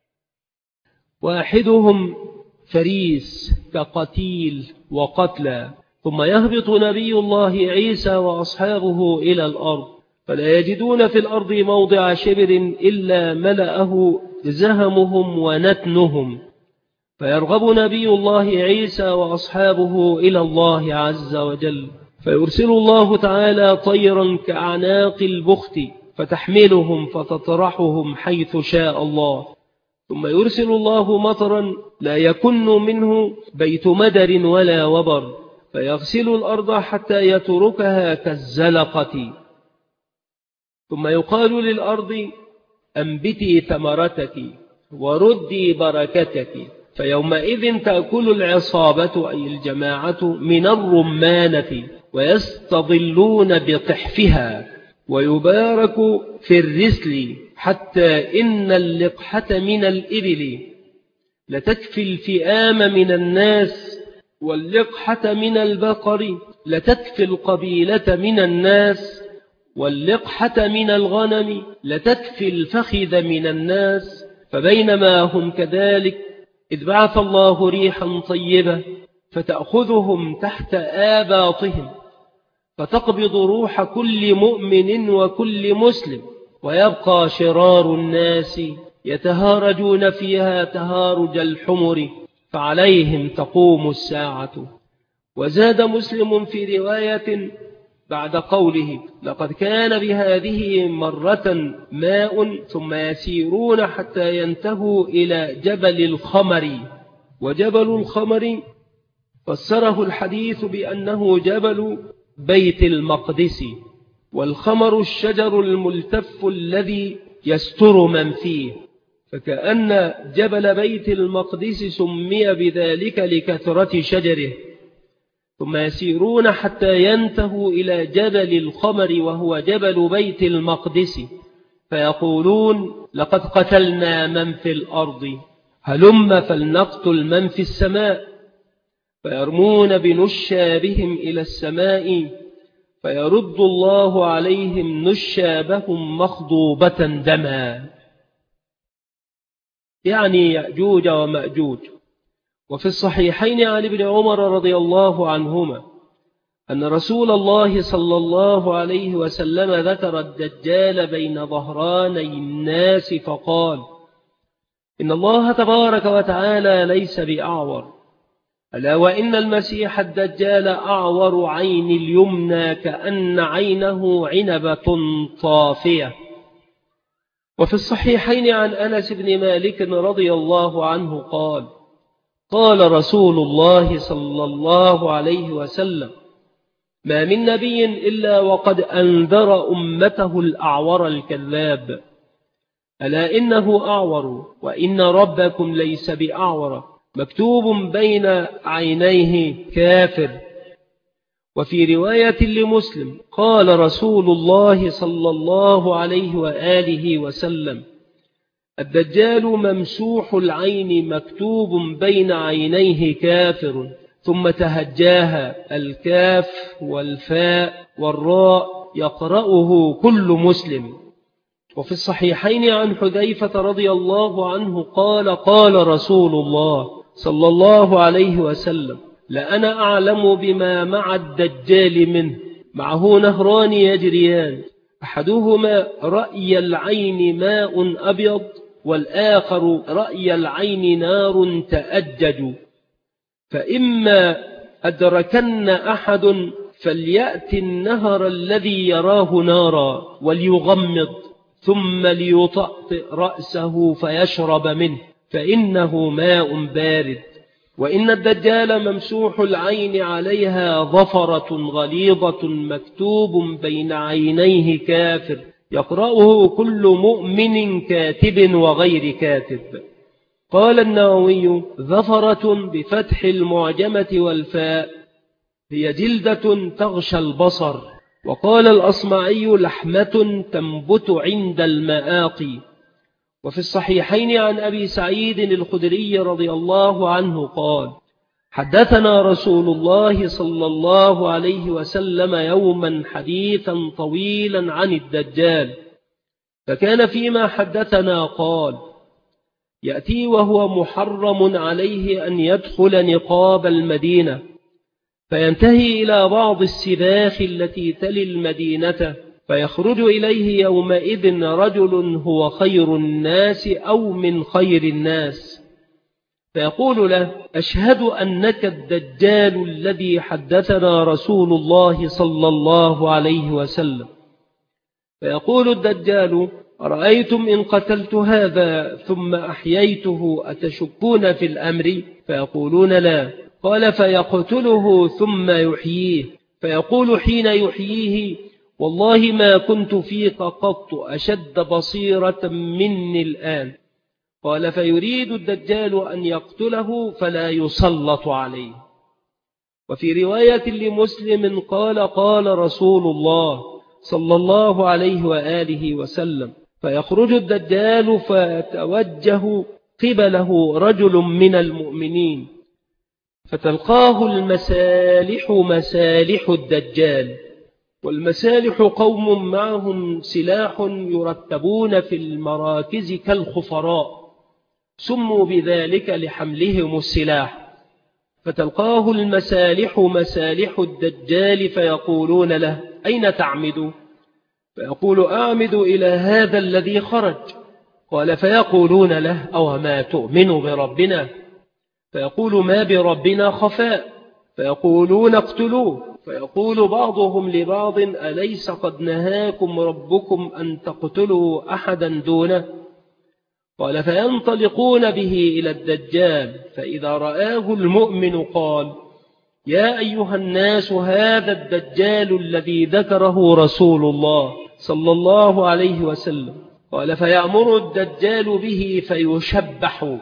[SPEAKER 1] واحدهم فريس كقتيل وقتلى. ثم يهبط نبي الله عيسى وأصحابه إلى الأرض فلا يجدون في الأرض موضع شبر إلا ملأه زهمهم ونتنهم، فيرغب نبي الله عيسى وأصحابه إلى الله عز وجل فيرسل الله تعالى طيرا كأعناق البخت فتحملهم فتطرحهم حيث شاء الله، ثم يرسل الله مطرا لا يكن منه بيت مدر ولا وبر فيغسل الأرض حتى يتركها كالزلقة، ثم يقال للأرض أنبتي ثمرتك وردي بركتك، فيومئذ تأكل العصابة أي الجماعة من الرمانة ويستظلون بطحفها، ويبارك في الرسل حتى إن اللقحة من الإبل لتكفي الفئام من الناس، واللقحة من البقر لتكفي القبيلة من الناس، واللقحة من الغنم لتكفي الفخذ من الناس. فبينما هم كذلك إذ بعث الله ريحا طيبة فتأخذهم تحت آباطهم فتقبض روح كل مؤمن وكل مسلم، ويبقى شرار الناس يتهارجون فيها تهارج الحمر فعليهم تقوم الساعة. وزاد مسلم في رواية بعد قوله لقد كان بهذه مرة ماء ثم يسيرون حتى ينتهوا إلى جبل الخمر. وجبل الخمر فسره الحديث بأنه جبل بيت المقدس، والخمر الشجر الملتف الذي يستر من فيه، فكأن جبل بيت المقدس سمي بذلك لكثرة شجره. ثم يسيرون حتى ينتهوا إلى جبل الخمر وهو جبل بيت المقدس فيقولون لقد قتلنا من في الأرض هلم فلنقتل من في السماء، فيرمون بنشابهم إلى السماء فيرد الله عليهم نشابهم مخضوبة دما، يعني يأجوج ومأجوج. وفي الصحيحين عن ابن عمر رضي الله عنهما أن رسول الله صلى الله عليه وسلم ذكر الدجال بين ظهراني الناس فقال إن الله تبارك وتعالى ليس بأعور، ألا وإن المسيح الدجال أعور عين اليمنى كأن عينه عنبة طافية. وفي الصحيحين عن أنس بن مالك رضي الله عنه قال قال رسول الله صلى الله عليه وسلم ما من نبي إلا وقد أنذر أمته الأعور الكذاب، ألا إنه أعور وإن ربكم ليس بأعور مكتوب بين عينيه كافر. وفي رواية لمسلم قال رسول الله صلى الله عليه وآله وسلم الدجال ممسوح العين مكتوب بين عينيه كافر، ثم تهجاها الكاف والفاء والراء يقرأه كل مسلم. وفي الصحيحين عن حذيفة رضي الله عنه قال قال رسول الله صلى الله عليه وسلم لأنا أعلم بما مع الدجال منه، معه نهران يجريان أحدهما رأي العين ماء أبيض والآخر رأي العين نار تأجج، فإما أدركن أحد فليأت النهر الذي يراه نارا وليغمض ثم ليطأطئ رأسه فيشرب منه فإنه ماء بارد. وإن الدجال ممسوح العين عليها ظفرة غليظة مكتوب بين عينيه كافر، يقرأه كل مؤمن كاتب وغير كاتب. قال النووي: ظفرة بفتح المعجمة والفاء هي جلدة تغشى البصر. وقال الأصمعي: لحمة تنبت عند المآقي. وفي الصحيحين عن أبي سعيد الخدري رضي الله عنه قال: حدثنا رسول الله صلى الله عليه وسلم يوما حديثا طويلا عن الدجال، فكان فيما حدثنا قال: يأتي وهو محرم عليه أن يدخل نقاب المدينة، فينتهي إلى بعض السباخ التي تلي المدينة، فيخرج إليه يومئذ رجل هو خير الناس أو من خير الناس، فيقول له: أشهد أنك الدجال الذي حدثنا رسول الله صلى الله عليه وسلم. فيقول الدجال: أرأيتم إن قتلت هذا ثم أحييته أتشكون في الأمر؟ فيقولون: لا. قال: فيقتله ثم يحييه، فيقول حين يحييه: والله ما كنت فيك قط أشد بصيرة مني الآن. قال: فيريد الدجال أن يقتله فلا يسلط عليه. وفي رواية لمسلم قال: قال رسول الله صلى الله عليه وآله وسلم: فيخرج الدجال فيتوجه قبله رجل من المؤمنين، فتلقاه المسالح مسالح الدجال. والمسالح قوم معهم سلاح يرتبون في المراكز كالخفراء، سموا بذلك لحملهم السلاح. فتلقاه المسالح مسالح الدجال فيقولون له: أين تعمد؟ فيقول: أعمد إلى هذا الذي خرج. قال: فيقولون له: أو ما تؤمن بربنا؟ فيقول: ما بربنا خفاء. فيقولون: اقتلوه. فيقول بعضهم لبعض: أليس قد نهاكم ربكم أن تقتلوا أحدا دونه؟ قال: فينطلقون به إلى الدجال، فإذا رآه المؤمن قال: يا أيها الناس، هذا الدجال الذي ذكره رسول الله صلى الله عليه وسلم. قال: فيأمر الدجال به فيشبح،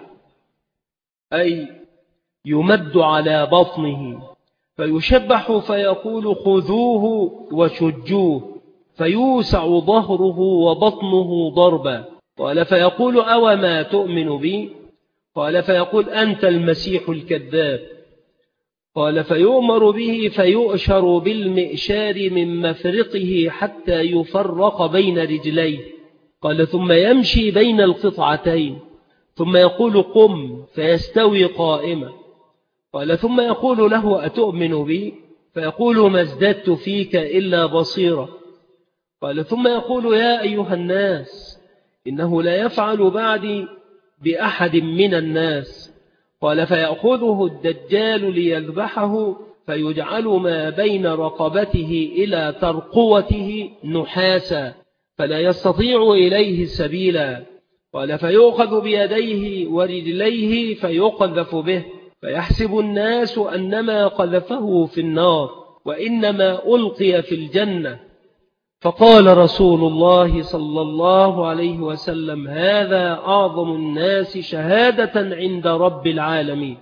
[SPEAKER 1] أي يمد على بطنه، فيشبح فيقول: خذوه وشجوه، فيوسع ظهره وبطنه ضربا. قال: فيقول: أو ما تؤمن بي؟ قال: فيقول: أنت المسيح الكذاب. قال: فيؤمر به فيؤشر بالمئشار من مفرقه حتى يفرق بين رجليه. قال: ثم يمشي بين القطعتين، ثم يقول: قم، فيستوي قائما. قال: ثم يقول له: أتؤمن بي؟ فيقول: ما ازددت فيك إلا بصيرة. قال: ثم يقول: يا أيها الناس، إنه لا يفعل بعدي بأحد من الناس. قال: فيأخذه الدجال ليذبحه، فيجعل ما بين رقبته إلى ترقوته نحاسا، فلا يستطيع إليه سبيلا. قال: فيؤخذ بيديه ورجليه فيقذف به، فيحسب الناس أنما قذفه في النار وإنما ألقي في الجنة. فقال رسول الله صلى الله عليه وسلم: هذا أعظم الناس شهادة عند رب العالمين.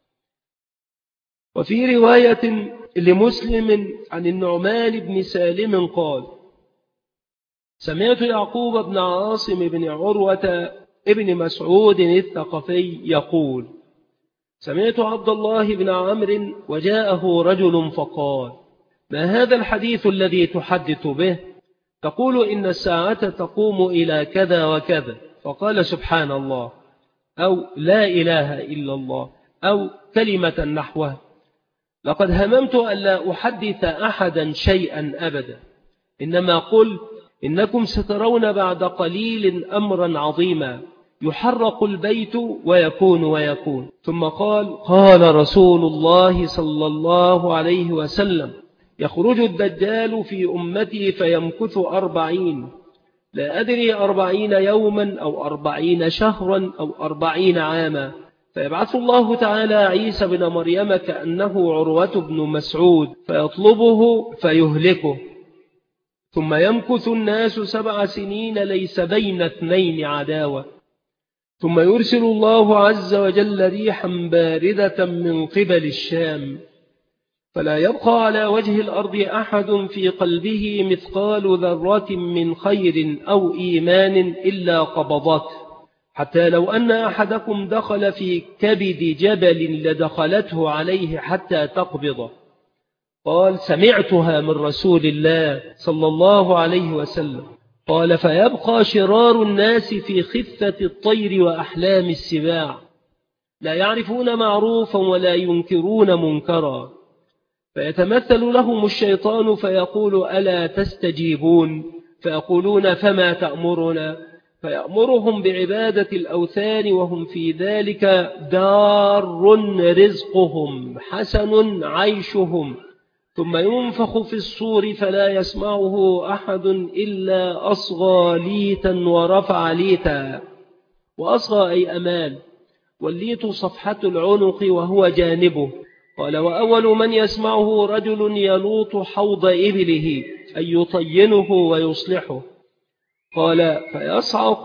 [SPEAKER 1] وفي رواية لمسلم عن النعمان بن سالم قال: سمعت يعقوب بن عاصم بن عروة ابن مسعود الثقفي يقول: سمعت عبد الله بن عمرو وجاءه رجل فقال: ما هذا الحديث الذي تحدث به؟ تقول إن الساعة تقوم إلى كذا وكذا. فقال: سبحان الله، أو لا إله إلا الله، أو كلمة نحوها. لقد هممت أن لا أحدث أحدا شيئا أبدا، إنما قل إنكم سترون بعد قليل أمرا عظيما، يحرق البيت ويكون ويكون. ثم قال: قال رسول الله صلى الله عليه وسلم: يخرج الدجال في أمتي فيمكث أربعين، لا أدري أربعين يوما أو أربعين شهرا أو أربعين عاما، فيبعث الله تعالى عيسى بن مريم كأنه عروة بن مسعود فيطلبه فيهلكه، ثم يمكث الناس سبع سنين ليس بين اثنين عداوة، ثم يرسل الله عز وجل ريحا باردة من قبل الشام، فلا يبقى على وجه الأرض أحد في قلبه مثقال ذرة من خير أو إيمان إلا قبضته، حتى لو أن أحدكم دخل في كبد جبل لدخلته عليه حتى تقبضه. قال: سمعتها من رسول الله صلى الله عليه وسلم. قال: فيبقى شرار الناس في خفة الطير وأحلام السباع، لا يعرفون معروفا ولا ينكرون منكرا، فيتمثل لهم الشيطان فيقول: ألا تستجيبون؟ فيقولون: فما تأمرنا؟ فيأمرهم بعبادة الأوثان، وهم في ذلك دار رزقهم حسن عيشهم، ثم ينفخ في الصور فلا يسمعه أحد إلا أصغى ليتا ورفع ليتا. وأصغى أي أمان، والليت صفحة العنق وهو جانبه. قال: وأول من يسمعه رجل يلوط حوض إبله، أي يطينه ويصلحه. قال: فيصعق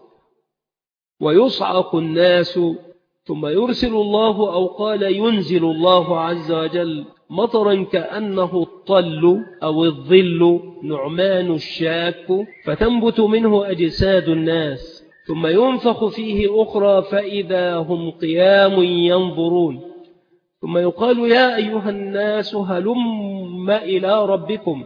[SPEAKER 1] ويصعق الناس، ثم يرسل الله أو قال ينزل الله عز وجل مطرا كأنه الطل أو الظل نعمان الشاك، فتنبت منه أجساد الناس، ثم ينفخ فيه أخرى فإذا هم قيام ينظرون، ثم يقال: يا أيها الناس هلم إلى ربكم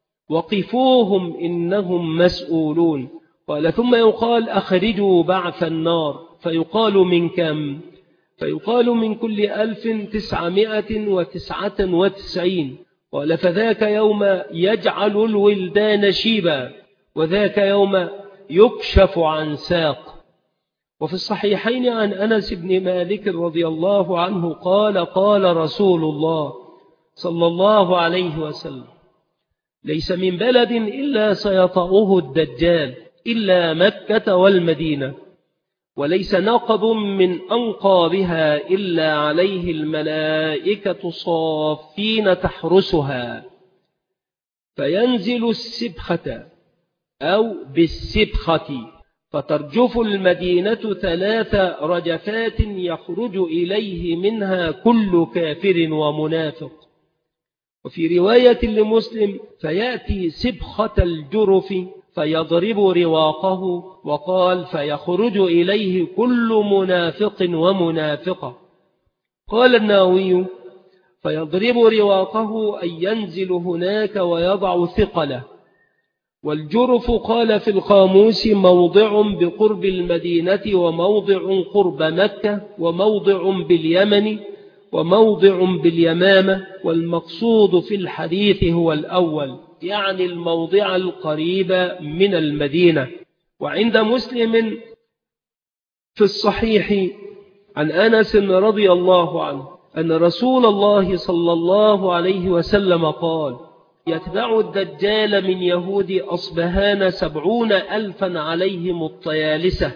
[SPEAKER 1] وقفوهم إنهم مسؤولون. قال: ثم يقال: أخرجوا بعث النار، فيقال: من كم؟ فيقال: من كل ألف تسعمائة وتسعة وتسعين. قال: فذاك يوم يجعل الولدان شيبا، وذاك يوم يكشف عن ساق. وفي الصحيحين عن أنس بن مالك رضي الله عنه قال: قال رسول الله صلى الله عليه وسلم: ليس من بلد إلا سيطأه الدجال إلا مكة والمدينة، وليس نقب من أنقابها إلا عليه الملائكة صافين تحرسها، فينزل السبخة أو بالسبخة فترجف المدينة ثلاث رجفات يخرج إليه منها كل كافر ومنافق. وفي رواية لمسلم: فيأتي سبخة الجرف فيضرب رواقه، وقال: فيخرج إليه كل منافق ومنافقة. قال النووي: فيضرب رواقه أي ينزل هناك ويضع ثقله. والجرف قال في القاموس: موضع بقرب المدينة، وموضع قرب مكة، وموضع باليمن، وموضع باليمامة، والمقصود في الحديث هو الأول، يعني الموضع القريب من المدينة. وعند مسلم في الصحيح عن أنس رضي الله عنه أن رسول الله صلى الله عليه وسلم قال: يتبع الدجال من يهود أصبهان سبعون ألفا عليهم الطيالسة.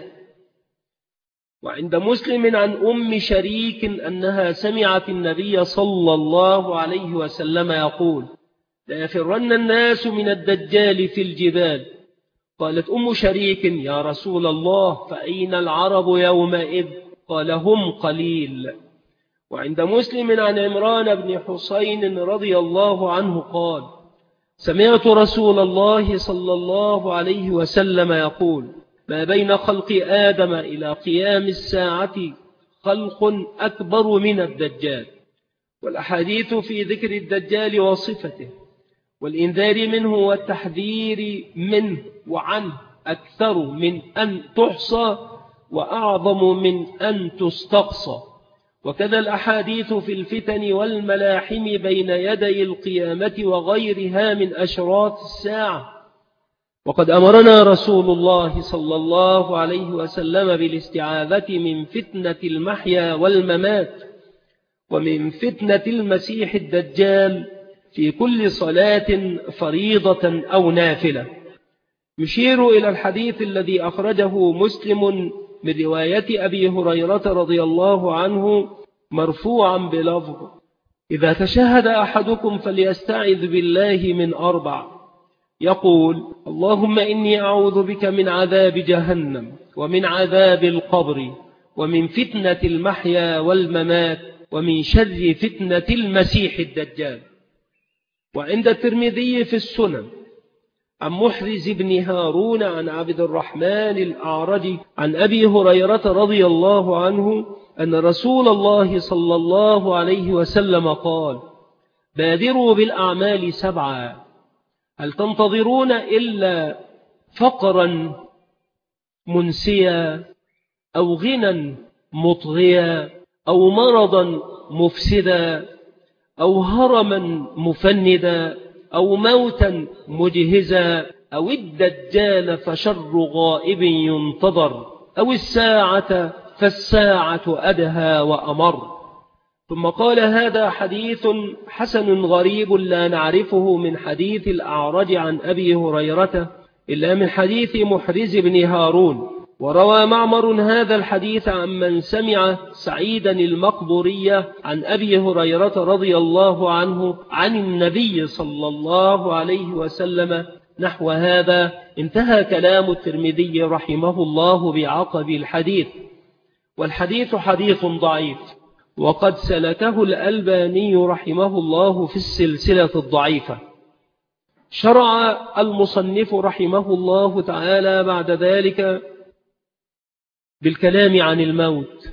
[SPEAKER 1] وعند مسلم عن أم شريك أنها سمعت النبي صلى الله عليه وسلم يقول: لا يفرن الناس من الدجال في الجبال. قالت أم شريك: يا رسول الله، فأين العرب يومئذ؟ قال: هم قليل. وعند مسلم عن عمران بن حسين رضي الله عنه قال: سمعت رسول الله صلى الله عليه وسلم يقول: ما بين خلق آدم إلى قيام الساعة خلق أكبر من الدجال. والأحاديث في ذكر الدجال وصفته والإنذار منه والتحذير منه وعنه أكثر من أن تحصى وأعظم من أن تستقصى. وكذا الأحاديث في الفتن والملاحم بين يدي القيامة وغيرها من أشراط الساعة. وقد أمرنا رسول الله صلى الله عليه وسلم بالاستعاذة من فتنة المحيا والممات ومن فتنة المسيح الدجال في كل صلاة فريضة أو نافلة. يشير إلى الحديث الذي أخرجه مسلم من رواية أبي هريرة رضي الله عنه مرفوعا بلفظ: إذا تشهد أحدكم فليستعذ بالله من أربع: يقول: اللهم إني أعوذ بك من عذاب جهنم ومن عذاب القبر ومن فتنة المحيا والممات ومن شر فتنة المسيح الدجال. وعند الترمذي في السنن عن محرز بن هارون عن عبد الرحمن الأعرج عن أبي هريرة رضي الله عنه أن رسول الله صلى الله عليه وسلم قال: بادروا بالأعمال سبعا، هل تنتظرون إلا فقرا منسيا أو غنى مطغيا أو مرضا مفسدا أو هرما مفندا أو موتا مجهزا أو الدجال فشر غائب ينتظر أو الساعة فالساعة أدهى وأمر. ثم قال: هذا حديث حسن غريب لا نعرفه من حديث الأعرج عن أبي هريرة إلا من حديث محرز بن هارون. وروى معمر هذا الحديث عن من سمع سعيدا المقبورية عن أبي هريرة رضي الله عنه عن النبي صلى الله عليه وسلم نحو هذا. انتهى كلام الترمذي رحمه الله بعقب الحديث، والحديث حديث ضعيف، وقد سلكه الألباني رحمه الله في السلسلة الضعيفة. شرع المصنف رحمه الله تعالى بعد ذلك بالكلام عن الموت.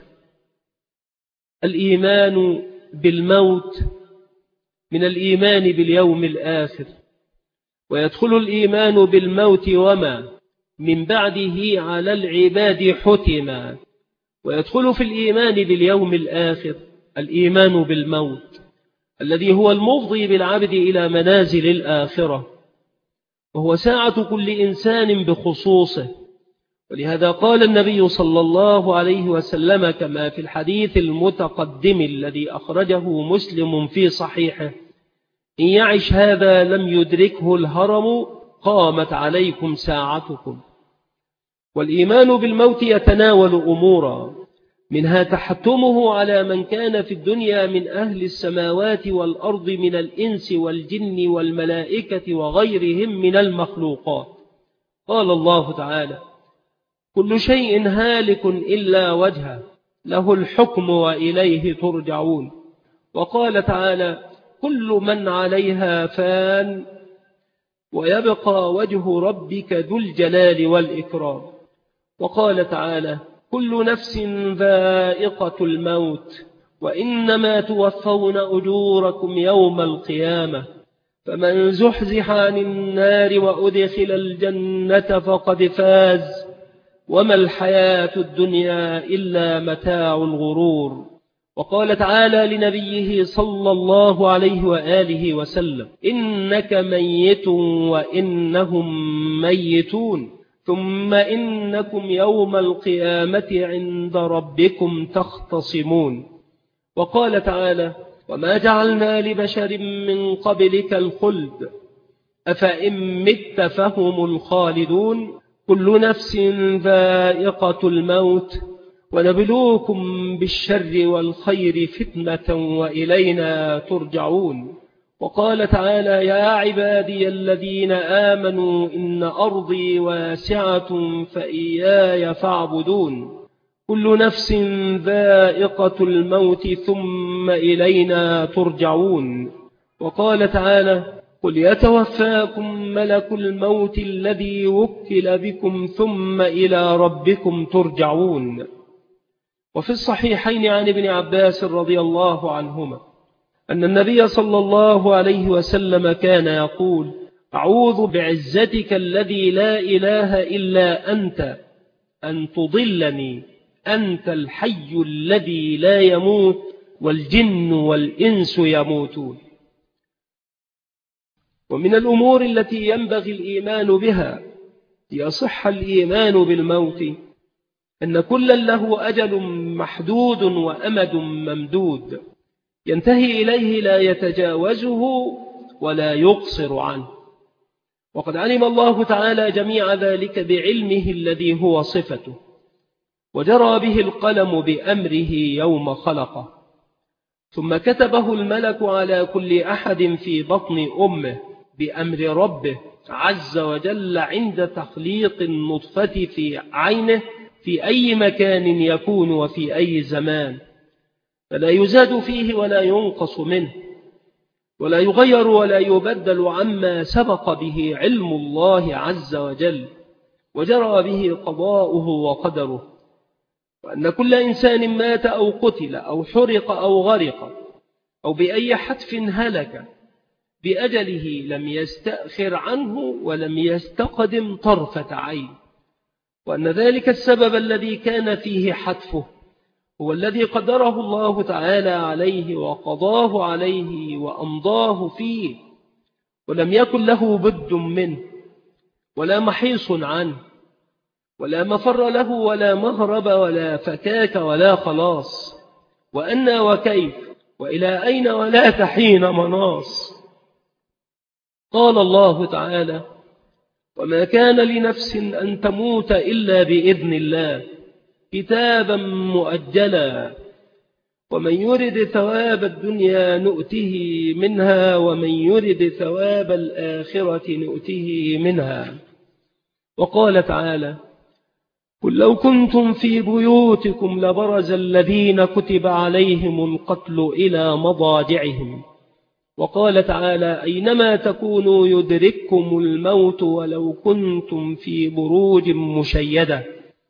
[SPEAKER 1] الإيمان بالموت من الإيمان باليوم الآخر، ويدخل الإيمان بالموت وما من بعده على العباد حتما، ويدخل في الإيمان باليوم الآخر الإيمان بالموت الذي هو المفضي بالعبد إلى منازل الآخرة، وهو ساعة كل إنسان بخصوصه. ولهذا قال النبي صلى الله عليه وسلم كما في الحديث المتقدم الذي أخرجه مسلم في صحيحه: إن يعش هذا لم يدركه الهرم قامت عليكم ساعتكم. والإيمان بالموت يتناول أمورا، منها تحتمه على من كان في الدنيا من أهل السماوات والأرض من الإنس والجن والملائكة وغيرهم من المخلوقات. قال الله تعالى: كل شيء هالك إلا وجهه له الحكم وإليه ترجعون. وقال تعالى: كل من عليها فان ويبقى وجه ربك ذو الجلال والإكرام. وقال تعالى: كل نفس ذائقة الموت وإنما توفون أجوركم يوم القيامة فمن زحزح عن النار وأدخل الجنة فقد فاز وما الحياة الدنيا إلا متاع الغرور. وقال تعالى لنبيه صلى الله عليه وآله وسلم: إنك ميت وإنهم ميتون ثم إنكم يوم القيامة عند ربكم تختصمون. وقال تعالى: وما جعلنا لبشر من قبلك الخلد أفإن مت فهم الخالدون كل نفس ذائقة الموت ونبلوكم بالشر والخير فتنة وإلينا ترجعون. وقال تعالى: يا عبادي الذين آمنوا إن أرضي واسعة فإياي فاعبدون كل نفس ذائقة الموت ثم إلينا ترجعون. وقال تعالى: قل يتوفاكم ملك الموت الذي وكل بكم ثم إلى ربكم ترجعون. وفي الصحيحين عن ابن عباس رضي الله عنهما أن النبي صلى الله عليه وسلم كان يقول: أعوذ بعزتك الذي لا إله إلا أنت أن تضلني أنت الحي الذي لا يموت والجن والإنس يموتون. ومن الأمور التي ينبغي الإيمان بها ليصح الإيمان بالموت أن كل له أجل محدود وأمد ممدود ينتهي إليه لا يتجاوزه ولا يقصر عنه، وقد علم الله تعالى جميع ذلك بعلمه الذي هو صفته، وجرى به القلم بأمره يوم خلقه، ثم كتبه الملك على كل أحد في بطن أمه بأمر ربه عز وجل عند تخليق النطفة في عينه في أي مكان يكون وفي أي زمان، فلا يزاد فيه ولا ينقص منه، ولا يغير ولا يبدل عما سبق به علم الله عز وجل وجرى به قضاؤه وقدره، وأن كل إنسان مات أو قتل أو حرق أو غرق أو بأي حتف هلك بأجله لم يستأخر عنه ولم يستقدم طرفة عين، وأن ذلك السبب الذي كان فيه حتفه هو الذي قدره الله تعالى عليه وقضاه عليه وأمضاه فيه، ولم يكن له بد منه ولا محيص عنه ولا مفر له ولا مهرب ولا فكاك ولا خلاص، وأن وكيف وإلى أين ولا تحين مناص. قال الله تعالى: وما كان لنفس أن تموت إلا بإذن الله كتابا مؤجلا، ومن يرد ثواب الدنيا نؤته منها ومن يرد ثواب الآخرة نؤته منها. وقال تعالى: قل لو كنتم في بيوتكم لبرز الذين كتب عليهم القتل إلى مضاجعهم. وقال تعالى: أينما تكونوا يدرككم الموت ولو كنتم في بروج مشيدة.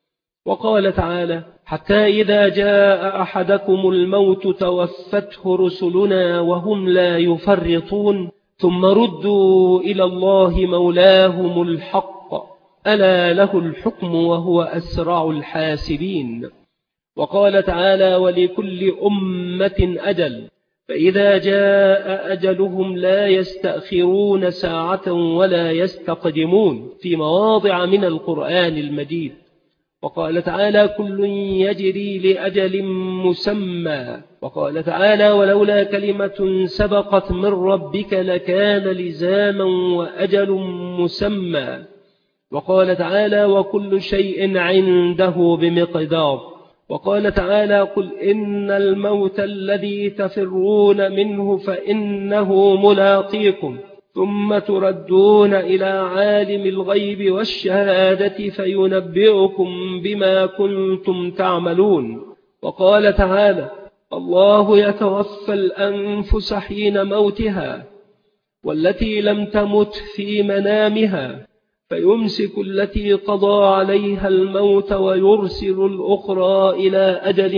[SPEAKER 1] وقال تعالى: حتى إذا جاء أحدكم الموت توفته رسلنا وهم لا يفرطون ثم ردوا إلى الله مولاهم الحق ألا له الحكم وهو أسرع الحاسبين. وقال تعالى: ولكل أمة أجل فإذا جاء أجلهم لا يستأخرون ساعة ولا يستقدمون، في مواضع من القرآن المجيد. وقال تعالى: كل يجري لأجل مسمى. وقال تعالى: ولولا كلمة سبقت من ربك لكان لزاما وأجل مسمى. وقال تعالى: وكل شيء عنده بمقدار. وقال تعالى: قل إن الموت الذي تفرون منه فإنه ملاقيكم ثم تردون إلى عالم الغيب والشهادة فينبئكم بما كنتم تعملون. وقال تعالى: الله يتوفى الأنفس حين موتها والتي لم تمت في منامها فيمسك التي قضى عليها الموت ويرسل الأخرى إلى أجل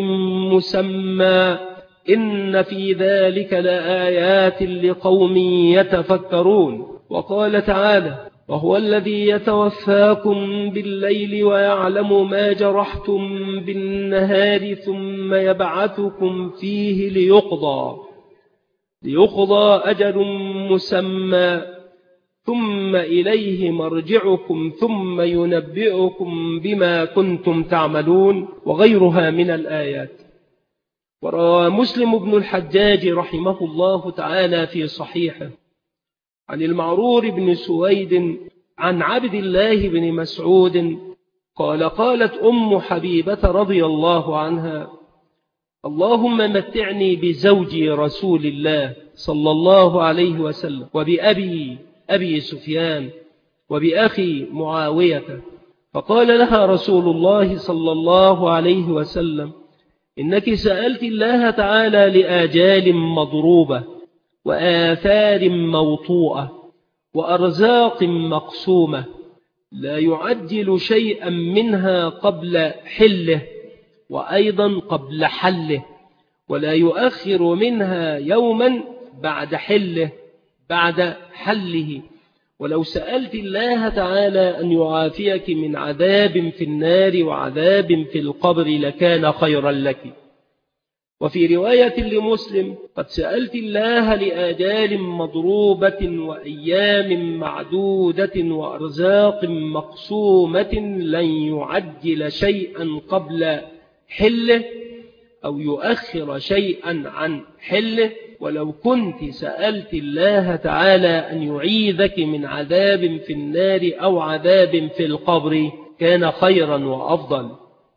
[SPEAKER 1] مسمى إن في ذلك لآيات لقوم يتفكرون. وقال تعالى: وهو الذي يتوفاكم بالليل ويعلم ما جرحتم بالنهار ثم يبعثكم فيه ليقضى ليقضى أجل مسمى ثم إليه مرجعكم ثم ينبئكم بما كنتم تعملون، وغيرها من الآيات. وروى مسلم بن الحجاج رحمه الله تعالى في صحيحه عن المعرور بن سويد عن عبد الله بن مسعود قال: قالت أم حبيبة رضي الله عنها: اللهم متعني بزوجي رسول الله صلى الله عليه وسلم وبأبي أبي سفيان وبأخي معاوية. فقال لها رسول الله صلى الله عليه وسلم: إنك سألت الله تعالى لآجال مضروبة وآثار موطوءة وأرزاق مقسومة لا يعجل شيئا منها قبل حله وأيضا قبل حله، ولا يؤخر منها يوما بعد حله بعد حله. ولو سألت الله تعالى أن يعافيك من عذاب في النار وعذاب في القبر لكان خيرا لك. وفي رواية لمسلم: قد سألت الله لآجال مضروبة وأيام معدودة وأرزاق مقسومة لن يعجل شيئا قبل حله أو يؤخر شيئا عن حله. ولو كنت سألت الله تعالى أن يعيذك من عذاب في النار أو عذاب في القبر كان خيرا وأفضل.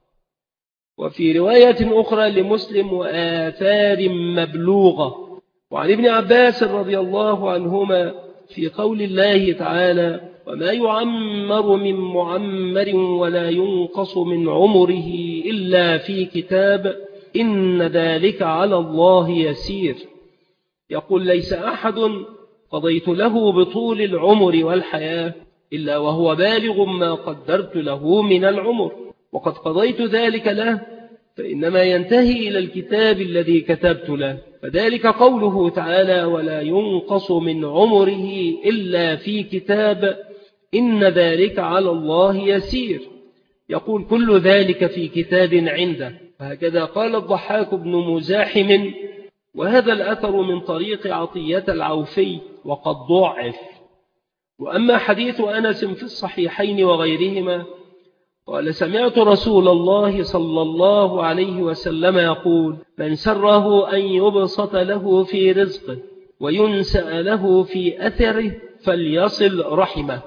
[SPEAKER 1] وفي رواية أخرى لمسلم: وآثار مبلوغة. وعن ابن عباس رضي الله عنهما في قول الله تعالى: وما يعمر من معمر ولا ينقص من عمره إلا في كتاب إن ذلك على الله يسير. يقول: ليس أحد قضيت له بطول العمر والحياة إلا وهو بالغ ما قدرت له من العمر، وقد قضيت ذلك له، فإنما ينتهي إلى الكتاب الذي كتبت له. فذلك قوله تعالى: ولا ينقص من عمره إلا في كتاب إن ذلك على الله يسير. يقول: كل ذلك في كتاب عنده. وهكذا قال الضحاك بن مزاحم، وهذا الأثر من طريق عطية العوفي وقد ضعف. وأما حديث أنس في الصحيحين وغيرهما قال: سمعت رسول الله صلى الله عليه وسلم يقول: من سره أن يبسط له في رزقه وينسأ له في أثره فليصل رحمه.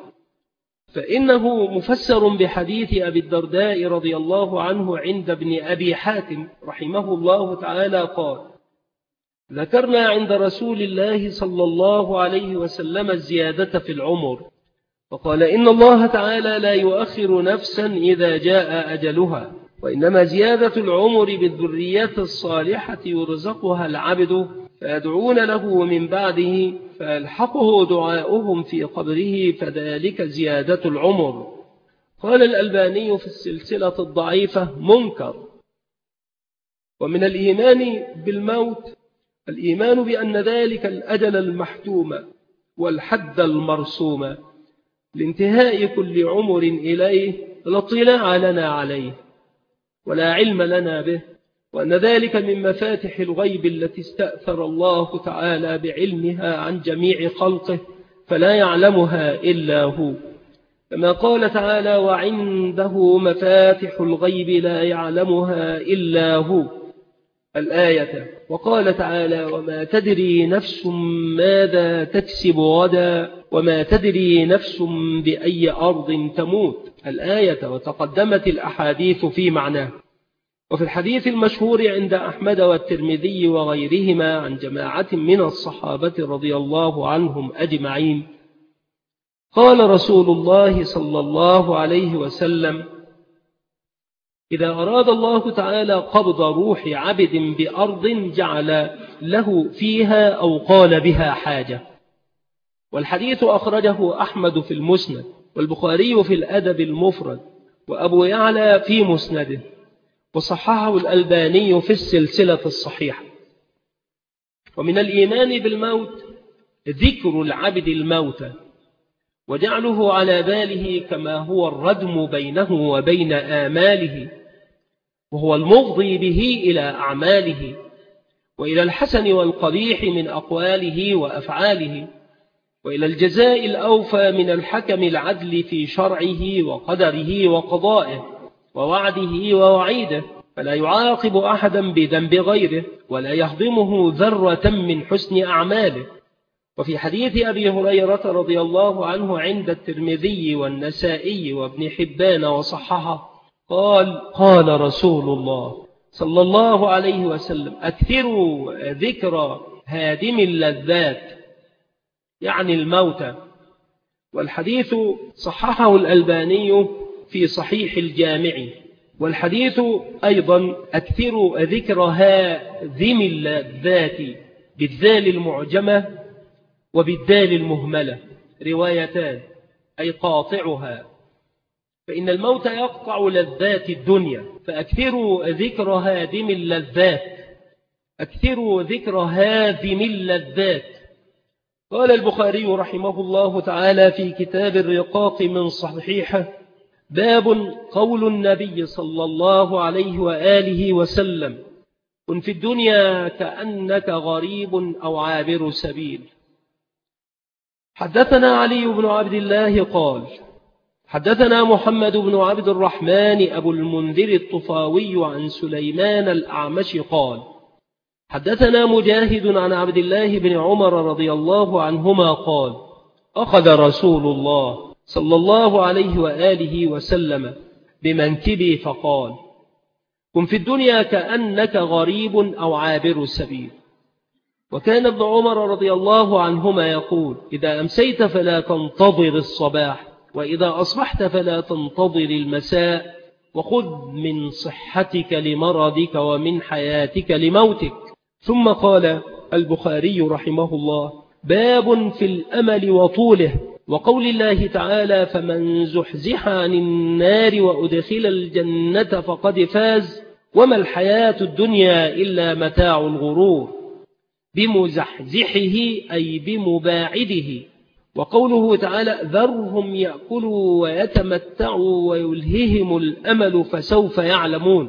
[SPEAKER 1] فإنه مفسر بحديث أبي الدرداء رضي الله عنه عند ابن أبي حاتم رحمه الله تعالى قال: ذكرنا عند رسول الله صلى الله عليه وسلم الزيادة في العمر، فقال: إن الله تعالى لا يؤخر نفسا إذا جاء أجلها، وإنما زيادة العمر بالذرية الصالحة يرزقها العبد فيدعون له من بعده فيلحقه دعاؤهم في قبره، فذلك زيادة العمر. قال الألباني في السلسلة الضعيفة: منكر. ومن الإيمان بالموت الإيمان بأن ذلك الأجل المحتوم والحد المرسوم لانتهاء كل عمر إليه لا اطلاع لنا عليه ولا علم لنا به، وأن ذلك من مفاتح الغيب التي استأثر الله تعالى بعلمها عن جميع خلقه فلا يعلمها إلا هو، كما قال تعالى: وعنده مفاتح الغيب لا يعلمها إلا هو الآية. وقال تعالى: وما تدري نفس ماذا تكسب غدا وما تدري نفس بأي أرض تموت الآية. وتقدمت الأحاديث في معناه. وفي الحديث المشهور عند أحمد والترمذي وغيرهما عن جماعة من الصحابة رضي الله عنهم أجمعين قال رسول الله صلى الله عليه وسلم: إذا أراد الله تعالى قبض روح عبد بأرض جعل له فيها أو قال بها حاجة. والحديث أخرجه أحمد في المسند، والبخاري في الأدب المفرد، وأبو يعلى في مسنده، وصححه الألباني في السلسلة الصحيحة. ومن الإيمان بالموت ذكر العبد الموت وجعله على باله كما هو الردم بينه وبين آماله، وهو المفضي به إلى أعماله وإلى الحسن والقبيح من أقواله وأفعاله، وإلى الجزاء الأوفى من الحكم العدل في شرعه وقدره وقضائه ووعده ووعيده، فلا يعاقب أحدا بذنب غيره ولا يهضمه ذرة من حسن أعماله. وفي حديث أبي هريرة رضي الله عنه عند الترمذي والنسائي وابن حبان وصححه قال: قال رسول الله صلى الله عليه وسلم: أكثروا ذكر هادم اللذات، يعني الموت. والحديث صححه الألباني في صحيح الجامع. والحديث أيضا: أكثروا ذكر هادم اللذات بالذال المعجمة وبالدال المهملة، روايتان، أي قاطعها، فإن الموت يقطع لذات الدنيا، فأكثروا ذكر هادم اللذات، أكثروا ذكر هادم اللذات. قال البخاري رحمه الله تعالى في كتاب الرقاق من صحيحه: باب قول النبي صلى الله عليه وآله وسلم: كن في الدنيا كأنك غريب أو عابر سبيل. حدثنا علي بن عبد الله قال: حدثنا محمد بن عبد الرحمن أبو المنذر الطفاوي عن سليمان الأعمش قال: حدثنا مجاهد عن عبد الله بن عمر رضي الله عنهما قال: أخذ رسول الله صلى الله عليه وآله وسلم بمنكبي فقال: كن في الدنيا كأنك غريب أو عابر سبيل. وكان ابن عمر رضي الله عنهما يقول: إذا أمسيت فلا تنتظر الصباح، وإذا أصبحت فلا تنتظر المساء، وخذ من صحتك لمرضك ومن حياتك لموتك. ثم قال البخاري رحمه الله: باب في الأمل وطوله، وقول الله تعالى: فمن زحزح عن النار وأدخل الجنة فقد فاز، وما الحياة الدنيا إلا متاع الغرور. بمزحزحه أي بمباعده. وقوله تعالى: ذرهم يأكلوا ويتمتعوا ويلههم الأمل فسوف يعلمون.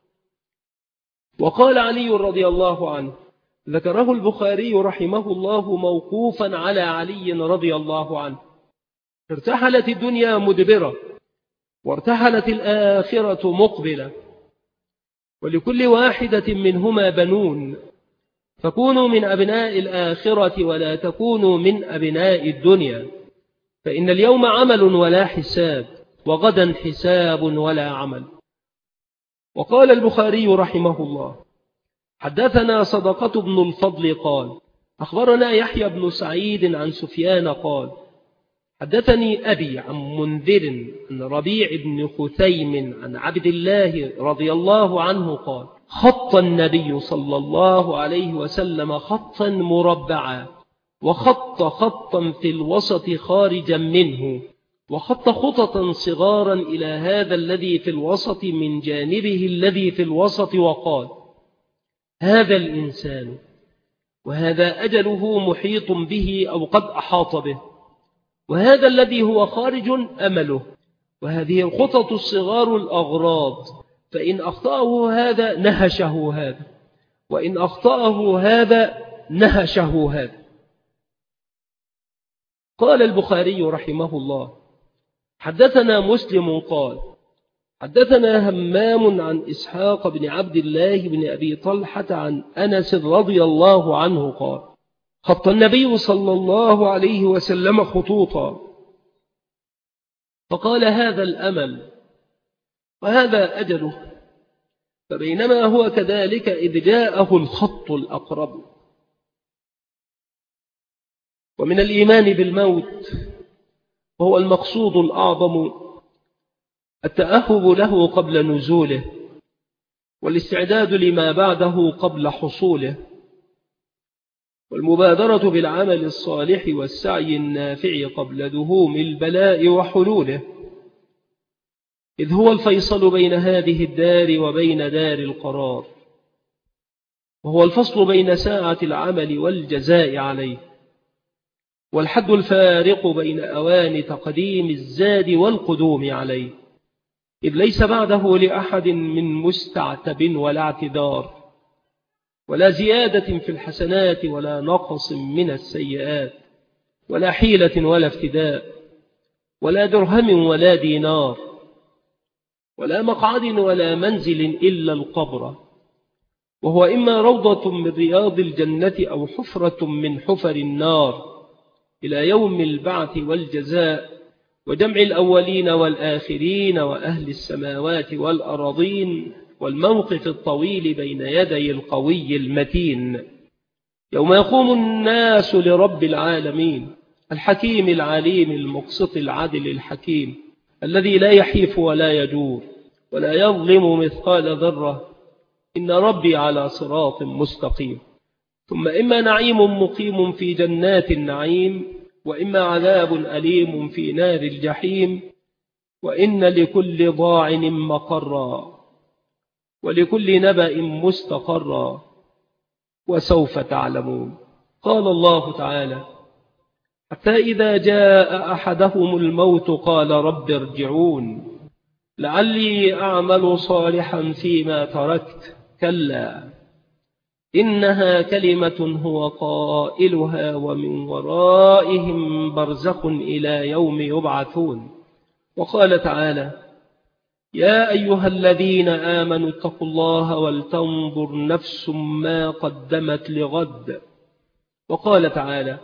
[SPEAKER 1] وقال علي رضي الله عنه، ذكره البخاري رحمه الله موقوفا على علي رضي الله عنه: ارتحلت الدنيا مدبرة، وارتحلت الآخرة مقبلة، ولكل واحدة منهما بنون، فكونوا من أبناء الآخرة ولا تكونوا من أبناء الدنيا، فإن اليوم عمل ولا حساب، وغدا حساب ولا عمل. وقال البخاري رحمه الله: حدثنا صدقة بن الفضل قال: أخبرنا يحيى بن سعيد عن سفيان قال: حدثني أبي عن منذر عن ربيع بن خثيم عن عبد الله رضي الله عنه قال: خط النبي صلى الله عليه وسلم خطا مربعا، وخط خطا في الوسط خارجا منه، وخط خططا صغارا إلى هذا الذي في الوسط من جانبه الذي في الوسط، وقال: هذا الإنسان، وهذا أجله محيط به أو قد أحاط به، وهذا الذي هو خارج أمله، وهذه الخطط الصغار الأغراض، فإن أخطأه هذا نهشه هذا، وإن أخطأه هذا نهشه هذا. قال البخاري رحمه الله: حدثنا مسلم قال: حدثنا همام عن إسحاق بن عبد الله بن أبي طلحة عن أنس رضي الله عنه قال: خط النبي صلى الله عليه وسلم خطوطا، فقال: هذا الأمل، وهذا أجله. فبينما هو كذلك إذ جاءه الخط الأقرب. ومن الإيمان بالموت، وهو المقصود الأعظم، التأهب له قبل نزوله، والاستعداد لما بعده قبل حصوله، والمبادرة بالعمل الصالح والسعي النافع قبل دهوم البلاء وحلوله، إذ هو الفيصل بين هذه الدار وبين دار القرار، وهو الفصل بين ساعة العمل والجزاء عليه، والحد الفارق بين أوان تقديم الزاد والقدوم عليه، إذ ليس بعده لأحد من مستعتب ولا اعتذار، ولا زيادة في الحسنات ولا نقص من السيئات، ولا حيلة ولا افتداء، ولا درهم ولا دينار، ولا مقعد ولا منزل إلا القبر، وهو إما روضة من رياض الجنة أو حفرة من حفر النار، إلى يوم البعث والجزاء وجمع الأولين والآخرين وأهل السماوات والأراضين، والموقف الطويل بين يدي القوي المتين، يوم يقوم الناس لرب العالمين الحكيم العليم المقسط العدل الحكيم، الذي لا يحيف ولا يجور ولا يظلم مثقال ذرة، إن ربي على صراط مستقيم. ثم إما نعيم مقيم في جنات النعيم، وإما عذاب أليم في نار الجحيم، وإن لكل ضاعن مقرا، ولكل نبأ مستقرا، وسوف تعلمون. قال الله تعالى: حتى إذا جاء أحدهم الموت قال رب ارجعون لعلي أعمل صالحا فيما تركت، كلا إنها كلمة هو قائلها ومن ورائهم برزخ إلى يوم يبعثون. وقال تعالى: يا أيها الذين آمنوا اتقوا الله ولتنظر نفس ما قدمت لغد. وقال تعالى: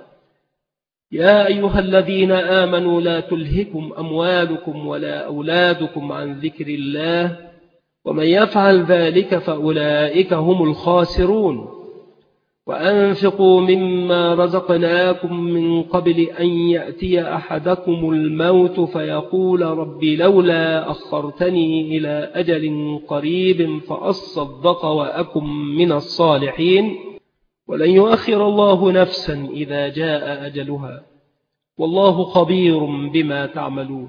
[SPEAKER 1] يا أيها الذين آمنوا لا تلهكم أموالكم ولا أولادكم عن ذكر الله ومن يفعل ذلك فأولئك هم الخاسرون. وأنفقوا مما رزقناكم من قبل أن يأتي أحدكم الموت فيقول رب لولا أخرتني إلى أجل قريب فأصدق وأكن من الصالحين ولن يؤخر الله نفسا إذا جاء أجلها والله خبير بما تعملون.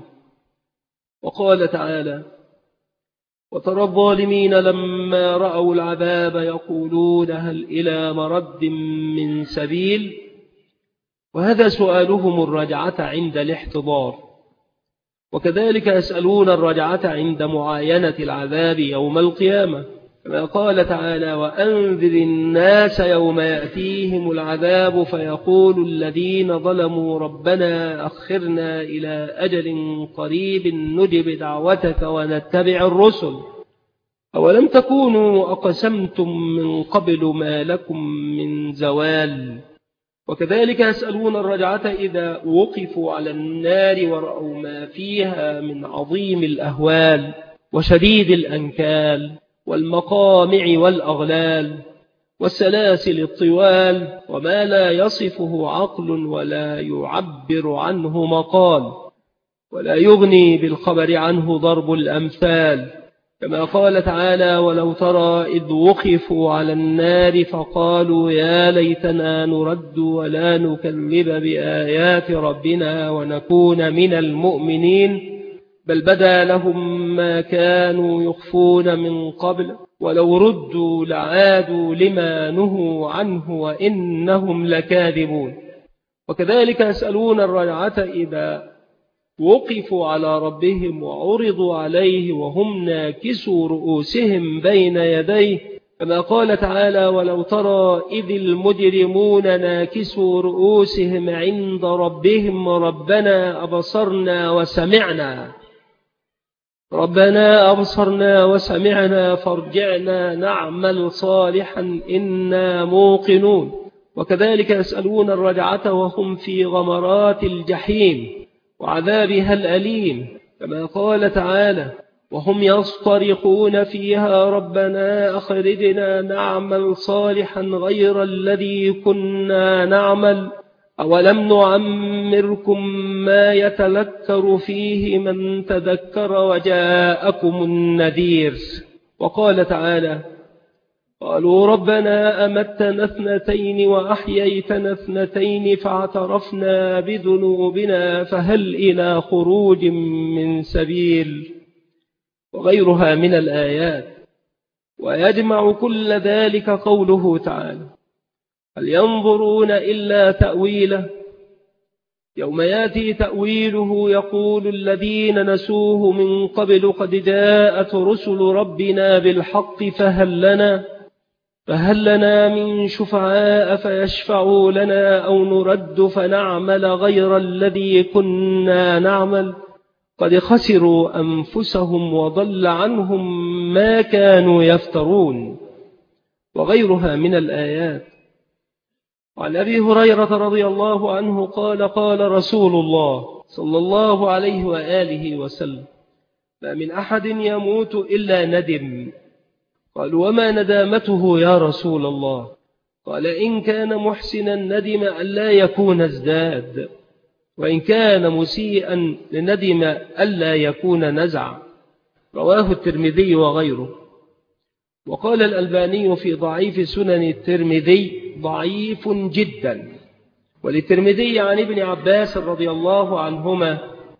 [SPEAKER 1] وقال تعالى وترى الظالمين لما رأوا العذاب يقولون هل إلى مرد من سبيل، وهذا سؤالهم الرجعة عند الاحتضار، وكذلك يسألون الرجعة عند معاينة العذاب يوم القيامة، كما قال تعالى وأنذر الناس يوم يأتيهم العذاب فيقول الذين ظلموا ربنا أخرنا إلى أجل قريب نجب دعوتك ونتبع الرسل أولم تكونوا أقسمتم من قبل ما لكم من زوال. وكذلك يسألون الرجعة إذا وقفوا على النار ورأوا ما فيها من عظيم الأهوال وشديد الأنكال والمقامع والأغلال والسلاسل الطوال وما لا يصفه عقل ولا يعبر عنه مقال ولا يغني بالخبر عنه ضرب الأمثال، كما قال تعالى ولو ترى إذ وقفوا على النار فقالوا يا ليتنا نرد ولا نكذب بآيات ربنا ونكون من المؤمنين بل بدا لهم ما كانوا يخفون من قبل ولو ردوا لعادوا لما نهوا عنه وإنهم لكاذبون. وكذلك يسألون الرجعة إذا وقفوا على ربهم وعرضوا عليه وهم ناكسوا رؤوسهم بين يديه، كما قال تعالى ولو ترى إذ المجرمون ناكسوا رؤوسهم عند ربهم ربنا أبصرنا وسمعنا ربنا أبصرنا وسمعنا فارجعنا نعمل صالحا إنا موقنون. وكذلك يسألون الرجعة وهم في غمرات الجحيم وعذابها الأليم، كما قال تعالى وهم يصطرخون فيها ربنا أخرجنا نعمل صالحا غير الذي كنا نعمل أولم نعمركم ما يتذكر فيه من تذكر وجاءكم النذير. وقال تعالى قالوا ربنا أمتنا اثنتين وأحييتنا اثنتين فاعترفنا بذنوبنا فهل إلى خروج من سبيل، وغيرها من الآيات. ويجمع كل ذلك قوله تعالى هل ينظرون إلا تأويله يوم يأتي تأويله يقول الذين نسوه من قبل قد جاءت رسل ربنا بالحق فهل لنا فهل لنا من شفعاء فيشفعوا لنا أو نرد فنعمل غير الذي كنا نعمل قد خسروا أنفسهم وضل عنهم ما كانوا يفترون، وغيرها من الآيات. وعن أبي هريرة رضي الله عنه قال قال رسول الله صلى الله عليه وآله وسلم ما من أحد يموت إلا ندم. قالوا وما ندامته يا رسول الله؟ قال إن كان محسنا ندم ألا يكون ازداد، وإن كان مسيئا ندم ألا يكون نزع. رواه الترمذي وغيره. وقال الألباني في ضعيف سنن الترمذي ضعيف جدا. وللترمذي عن ابن عباس رضي الله عنهما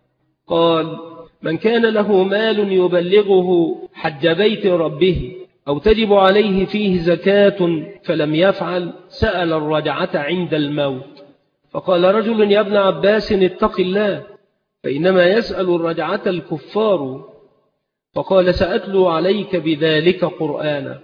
[SPEAKER 1] قال من كان له مال يبلغه حج بيت ربه أو تجب عليه فيه زكاة فلم يفعل سأل الرجعة عند الموت. فقال رجل يا ابن عباس اتق الله فإنما يسأل الرجعة الكفار. فقال سأتلو عليك بذلك قرآنا.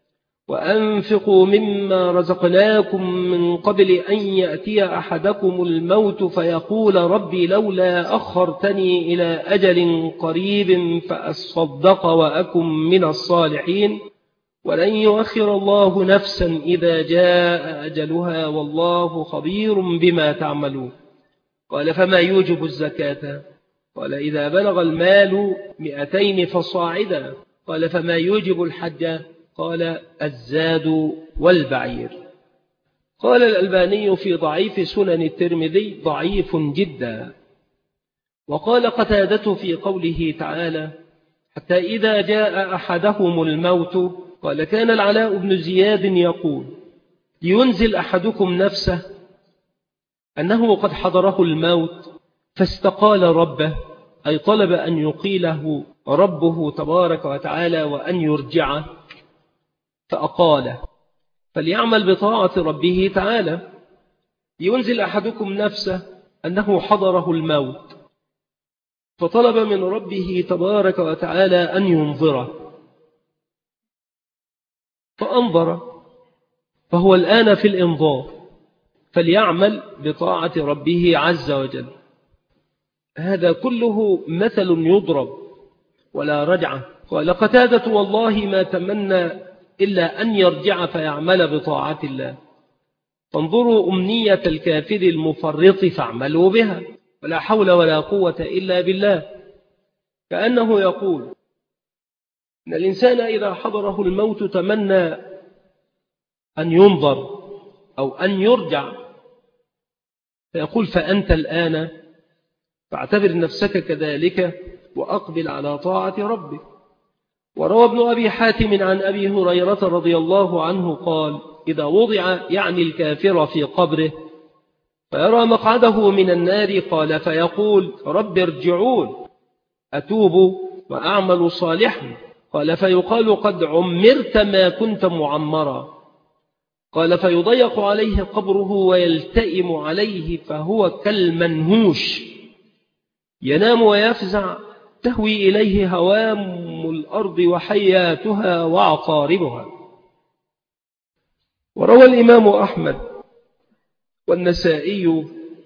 [SPEAKER 1] وأنفقوا مما رزقناكم من قبل أن يأتي أحدكم الموت فيقول ربي لولا أخرتني إلى أجل قريب فأصدق وأكن من الصالحين ولن يؤخر الله نفسا إذا جاء أجلها والله خبير بما تعملون. قال فما يوجب الزكاة؟ قال إذا بلغ المال مئتين فصاعدا. قال فما يوجب الحج؟ قال الزاد والبعير. قال الألباني في ضعيف سنن الترمذي ضعيف جدا. وقال قتادة في قوله تعالى حتى إذا جاء أحدهم الموت قال كان العلاء بن زياد يقول لينزل أحدكم نفسه أنه قد حضره الموت فاستقال ربه، أي طلب أن يقيله ربه تبارك وتعالى وأن يرجعه فأقاله، فليعمل بطاعة ربه تعالى. لينزل أحدكم نفسه أنه حضره الموت فطلب من ربه تبارك وتعالى أن ينظره فأنظر، فهو الآن في الإنظار، فليعمل بطاعة ربه عز وجل. هذا كله مثل يضرب ولا رجعة. قال قتادة والله ما تمنى إلا أن يرجع فيعمل بطاعة الله. فانظروا أمنية الكافر المفرط فاعملوا بها، ولا حول ولا قوة إلا بالله. كأنه يقول إن الإنسان إذا حضره الموت تمنى أن ينظر أو أن يرجع، فيقول فأنت الآن فاعتبر نفسك كذلك وأقبل على طاعة ربك. وروى ابن أبي حاتم عن أبي هريرة رضي الله عنه قال إذا وضع يعني الكافر في قبره فيرى مقعده من النار قال فيقول رب ارجعون أتوب وأعمل صالحا، قال فيقال قد عمرت ما كنت معمرا، قال فيضيق عليه قبره ويلتئم عليه فهو كالمنهوش ينام ويفزع تهوي إليه هوام الأرض وحياتها وعقاربها. وروى الإمام أحمد والنسائي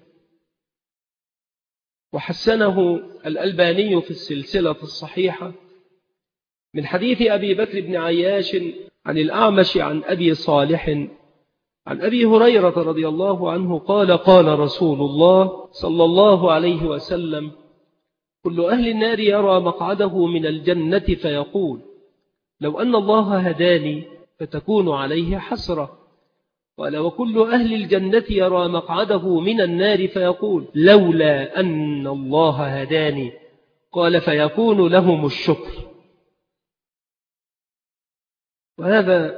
[SPEAKER 1] وحسنه الألباني في السلسلة الصحيحة من حديث أبي بكر بن عياش عن الأعمش عن أبي صالح عن أبي هريرة رضي الله عنه قال قال رسول الله صلى الله عليه وسلم كل أهل النار يرى مقعده من الجنة فيقول لو أن الله هداني فتكون عليه حسرة، قال وكل أهل الجنة يرى مقعده من النار فيقول لولا أن الله هداني، قال فيكون لهم الشكر. وهذا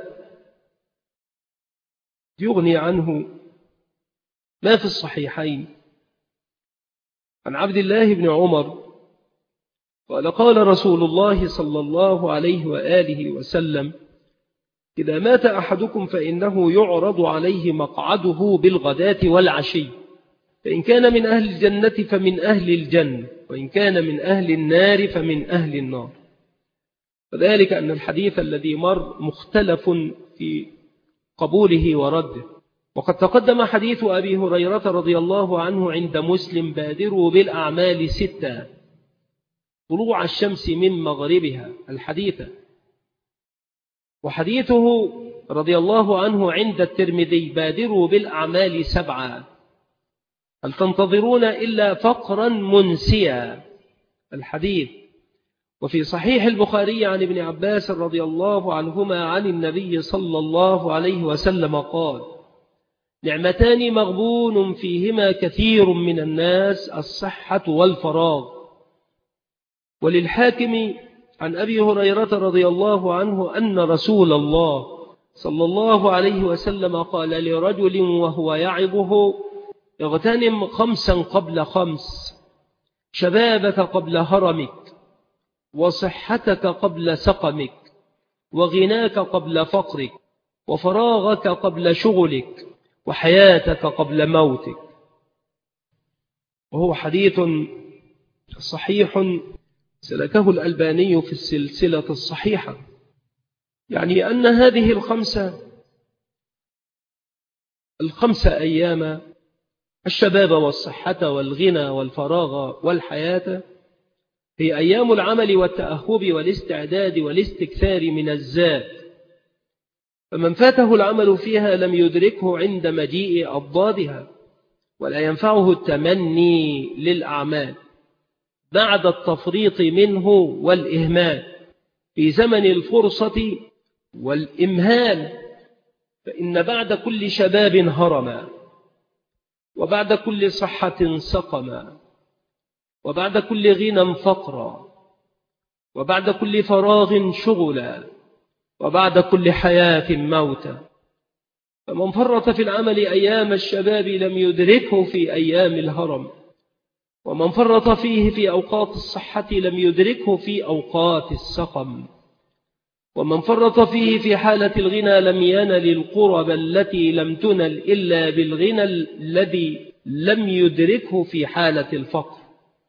[SPEAKER 1] يغني عنه ما في الصحيحين عن عبد الله بن عمر قال قال رسول الله صلى الله عليه وآله وسلم إذا مات أحدكم فإنه يعرض عليه مقعده بالغداة والعشي، فإن كان من أهل الجنة فمن أهل الجنة، وإن كان من أهل النار فمن أهل النار. وذلك أن الحديث الذي مر مختلف في قبوله ورده. وقد تقدم حديث أبي هريرة رضي الله عنه عند مسلم بادروا بالأعمال ستة طلوع الشمس من مغربها الحديث، وحديثه رضي الله عنه عند الترمذي بادروا بالأعمال سبعة هل تنتظرون إلا فقرا منسيا الحديث. وفي صحيح البخاري عن ابن عباس رضي الله عنهما عن النبي صلى الله عليه وسلم قال نعمتان مغبون فيهما كثير من الناس الصحة والفراغ. وللحاكم عن أبي هريرة رضي الله عنه أن رسول الله صلى الله عليه وسلم قال لرجل وهو يعظه اغتنم خمسا قبل خمس، شبابك قبل هرمك، وصحتك قبل سقمك، وغناك قبل فقرك، وفراغك قبل شغلك، وحياتك قبل موتك. وهو حديث صحيح سلكه الألباني في السلسلة الصحيحة، يعني أن هذه الخمسة الخمسة أيام الشباب والصحة والغنى والفراغ والحياة هي أيام العمل والتأهب والاستعداد والاستكثار من الزاد، فمن فاته العمل فيها لم يدركه عند مجيء أضدادها، ولا ينفعه التمني للأعمال بعد التفريط منه والإهمال في زمن الفرصة والإمهال، فإن بعد كل شباب هرما، وبعد كل صحة سقما، وبعد كل غنى فقرا، وبعد كل فراغ شغلا، وبعد كل حياة موتا. فمن فرط في العمل أيام الشباب لم يدركه في أيام الهرم، ومن فرط فيه في أوقات الصحة لم يدركه في أوقات السقم، ومن فرط فيه في حالة الغنى لم ينل القرب التي لم تنل إلا بالغنى الذي لم يدركه في حالة الفقر،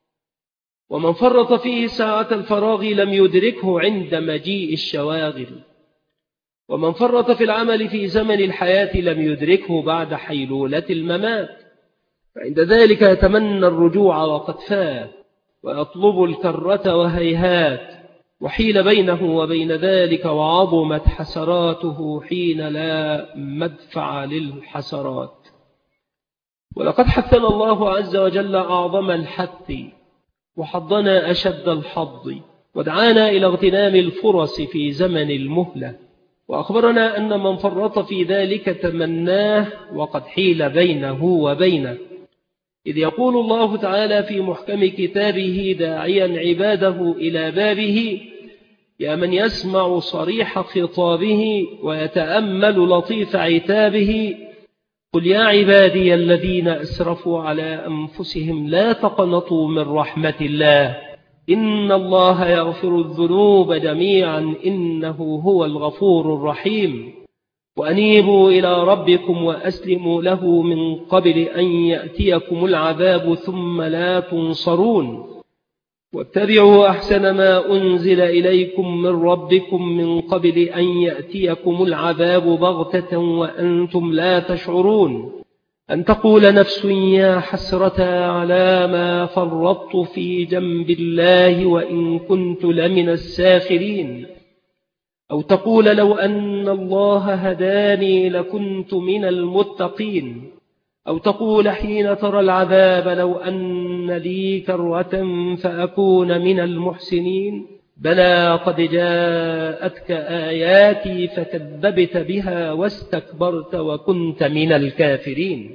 [SPEAKER 1] ومن فرط فيه ساعة الفراغ لم يدركه عند مجيء الشواغل، ومن فرط في العمل في زمن الحياة لم يدركه بعد حيلولة الممات. فعند ذلك يتمنى الرجوع وقد فات، ويطلب الكرة وهيهات، وحيل بينه وبين ذلك وعظمت حسراته حين لا مدفع للحسرات. ولقد حثنا الله عز وجل أعظم الحث، وحضنا أشد الحظ، ودعانا إلى اغتنام الفرص في زمن المهلة، وأخبرنا أن من فرط في ذلك تمناه وقد حيل بينه وبينه، إذ يقول الله تعالى في محكم كتابه داعيا عباده إلى بابه: يا من يسمع صريح خطابه ويتأمل لطيف عتابه، قل يا عبادي الذين أسرفوا على أنفسهم لا تقنطوا من رحمة الله، إن الله يغفر الذنوب جميعا إنه هو الغفور الرحيم، وأنيبوا إلى ربكم وأسلموا له من قبل أن يأتيكم العذاب ثم لا تنصرون، واتبعوا أحسن ما أنزل إليكم من ربكم من قبل أن يأتيكم العذاب بغتة وأنتم لا تشعرون، أن تقول نفس يا حسرة على ما فرطت في جنب الله وإن كنت لمن الساخرين، أو تقول لو أن الله هداني لكنت من المتقين، أو تقول حين ترى العذاب لو أن لي كرة فأكون من المحسنين. بلى قد جاءتك آياتي فكذبت بها واستكبرت وكنت من الكافرين.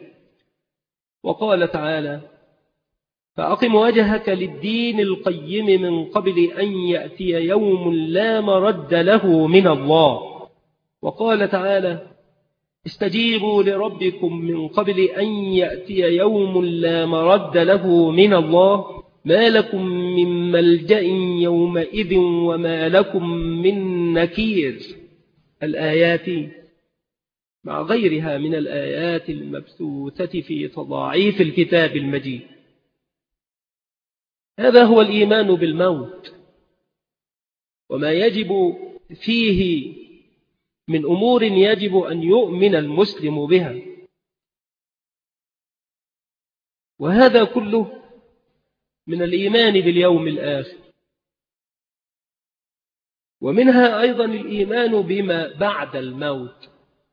[SPEAKER 1] وقال تعالى: فأقم وجهك للدين القيم من قبل أن يأتي يوم لا مرد له من الله. وقال تعالى: استجيبوا لربكم من قبل أن يأتي يوم لا مرد له من الله، ما لكم من ملجأ يومئذ وما لكم من نكير. الآيات مع غيرها من الآيات المبثوثة في تضاعيف الكتاب المجيد. هذا هو الإيمان بالموت، وما يجب فيه من أمور يجب أن يؤمن المسلم بها، وهذا كله من الإيمان باليوم الآخر، ومنها أيضا الإيمان بما بعد الموت،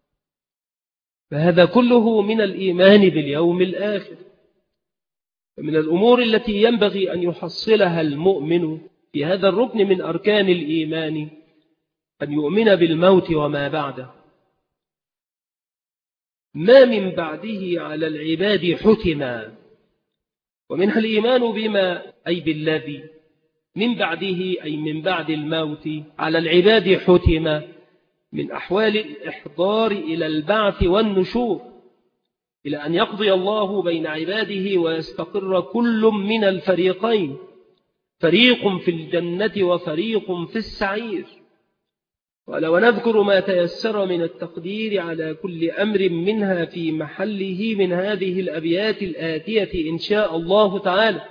[SPEAKER 1] فهذا كله من الإيمان باليوم الآخر. ومن الأمور التي ينبغي أن يحصلها المؤمن في هذا الركن من أركان الإيمان أن يؤمن بالموت وما بعده. ما من بعده على العباد حتما، ومنها الإيمان بما أي بالذي من بعده أي من بعد الموت على العباد حتما من أحوال الإحضار إلى البعث والنشور، إلى أن يقضي الله بين عباده ويستقر كل من الفريقين، فريق في الجنة وفريق في السعير. ولو نذكر ما تيسر من التقدير على كل أمر منها في محله من هذه الأبيات الآتية إن شاء الله تعالى.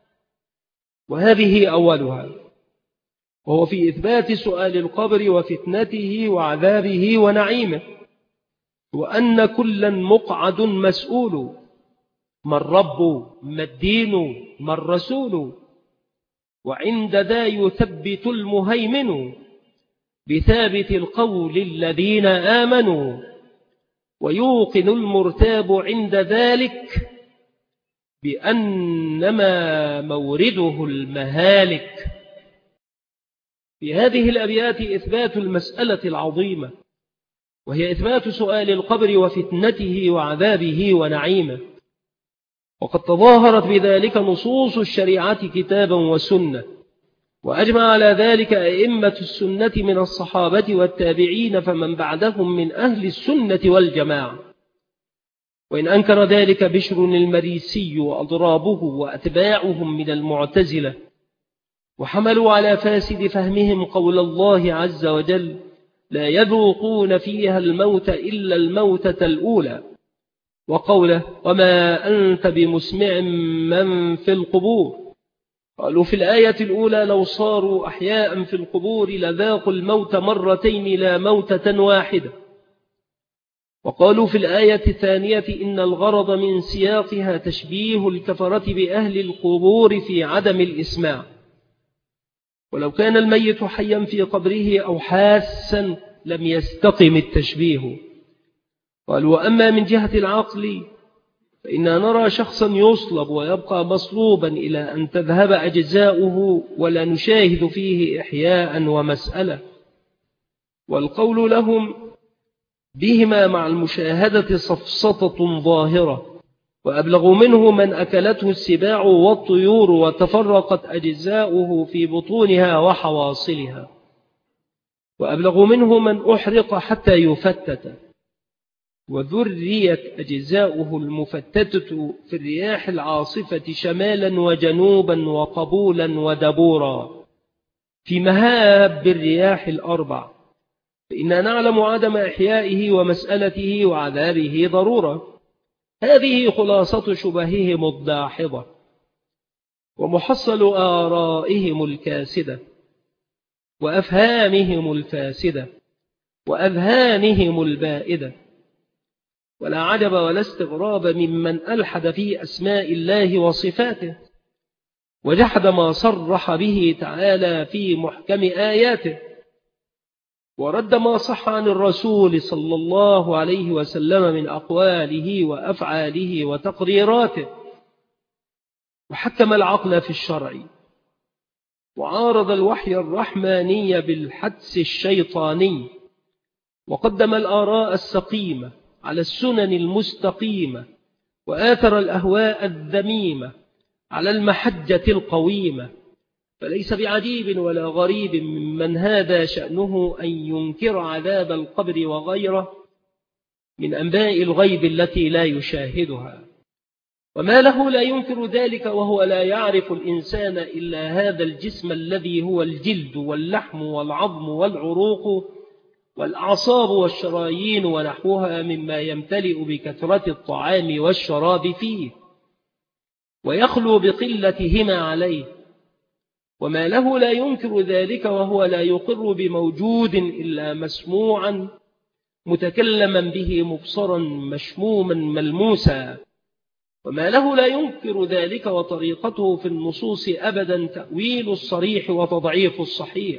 [SPEAKER 1] وهذه أولها، وهو في إثبات سؤال القبر وفتنته وعذابه ونعيمه، وأن كلا مقعد مسؤول، ما الرب ما الدين ما الرسول، وعند ذا يثبت المهيمن بثابت القول الذين آمنوا، ويوقن المرتاب عند ذلك بأنما مورده المهالك. في هذه الأبيات إثبات المسألة العظيمة وهي إثبات سؤال القبر وفتنته وعذابه ونعيمه. وقد تظاهرت بذلك نصوص الشريعة كتابا وسنة، وأجمع على ذلك أئمة السنة من الصحابة والتابعين فمن بعدهم من أهل السنة والجماعة. وإن أنكر ذلك بشر المريسي وأضرابه وأتباعهم من المعتزلة، وحملوا على فاسد فهمهم قول الله عز وجل: لا يذوقون فيها الموت إلا الموتة الأولى، وقوله: وما أنت بمسمع من في القبور. قالوا في الآية الأولى: لو صاروا أحياء في القبور لذاقوا الموت مرتين لا موتة واحدة. وقالوا في الآية الثانية: إن الغرض من سياقها تشبيه الكفرة بأهل القبور في عدم الإسماع، ولو كان الميت حيا في قبره أو حاسا لم يستقم التشبيه. قالوا: وأما من جهة العقل فإننا نرى شخصا يصلب ويبقى مصلوبا إلى أن تذهب أجزاؤه ولا نشاهد فيه إحياء ومسألة. والقول لهم بهما مع المشاهدة سفسطة ظاهرة، وأبلغ منه من أكلته السباع والطيور وتفرقت أجزاؤه في بطونها وحواصلها، وأبلغ منه من أحرق حتى يفتت وذريت أجزاؤه المفتتة في الرياح العاصفة شمالا وجنوبا وقبولا ودبورا في مهاب الرياح الأربع. فإننا نعلم عدم إحيائه ومسألته وعذابه ضرورة. هذه خلاصة شبههم الداحضة ومحصل آرائهم الكاسدة وأفهامهم الفاسدة وأذهانهم البائدة. ولا عجب ولا استغراب ممن ألحد في أسماء الله وصفاته، وجحد ما صرح به تعالى في محكم آياته، ورد ما صح عن الرسول صلى الله عليه وسلم من أقواله وأفعاله وتقريراته، وحكم العقل في الشرع، وعارض الوحي الرحماني بالحدس الشيطاني، وقدم الآراء السقيمة على السنن المستقيمة، وآثر الأهواء الذميمة على المحجة القويمة. فليس بعجيب ولا غريب ممن هذا شأنه أن ينكر عذاب القبر وغيره من أنباء الغيب التي لا يشاهدها. وما له لا ينكر ذلك وهو لا يعرف الإنسان إلا هذا الجسم الذي هو الجلد واللحم والعظم والعروق والأعصاب والشرايين ونحوها مما يمتلئ بكثرة الطعام والشراب فيه ويخلو بقلتهما عليه. وما له لا ينكر ذلك وهو لا يقر بموجود إلا مسموعا متكلما به مبصرا مشموما ملموسا. وما له لا ينكر ذلك وطريقته في النصوص أبدا تأويل الصريح وتضعيف الصحيح،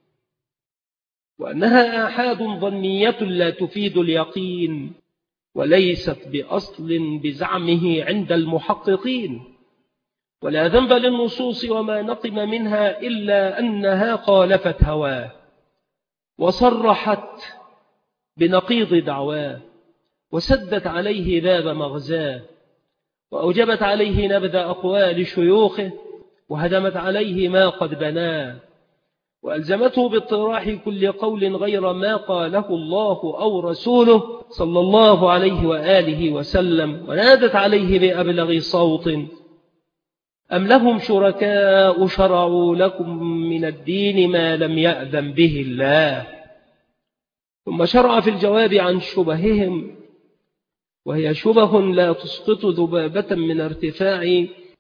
[SPEAKER 1] وأنها آحاد ظنية لا تفيد اليقين وليست بأصل بزعمه عند المحققين. ولا ذنب للنصوص وما نقم منها إلا أنها قالفت هواه وصرحت بنقيض دعواه وسدت عليه باب مغزاه وأوجبت عليه نبذ أقوال شيوخه وهدمت عليه ما قد بناه وألزمته باطراح كل قول غير ما قاله الله أو رسوله صلى الله عليه وآله وسلم، ونادت عليه بأبلغ صوت: أم لهم شركاء شرعوا لكم من الدين ما لم يأذن به الله. ثم شرع في الجواب عن شبههم، وهي شبه لا تسقط ذبابة من ارتفاع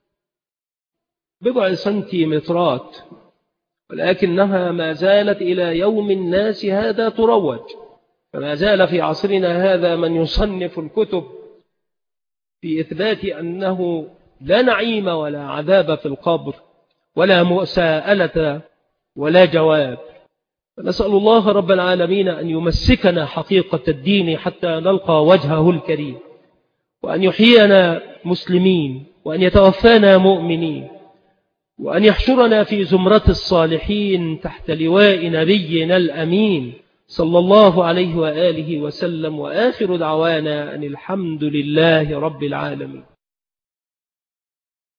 [SPEAKER 1] بضع سنتيمترات، ولكنها ما زالت إلى يوم الناس هذا تروج. فما زال في عصرنا هذا من يصنف الكتب في إثبات أنه لا نعيم ولا عذاب في القبر ولا مساءلة ولا جواب. فنسأل الله رب العالمين أن يمسكنا حقيقة الدين حتى نلقى وجهه الكريم، وأن يحيينا مسلمين، وأن يتوفانا مؤمنين، وأن يحشرنا في زمرة الصالحين تحت لواء نبينا الأمين صلى الله عليه وآله وسلم، وآخر دعوانا أن الحمد لله رب العالمين.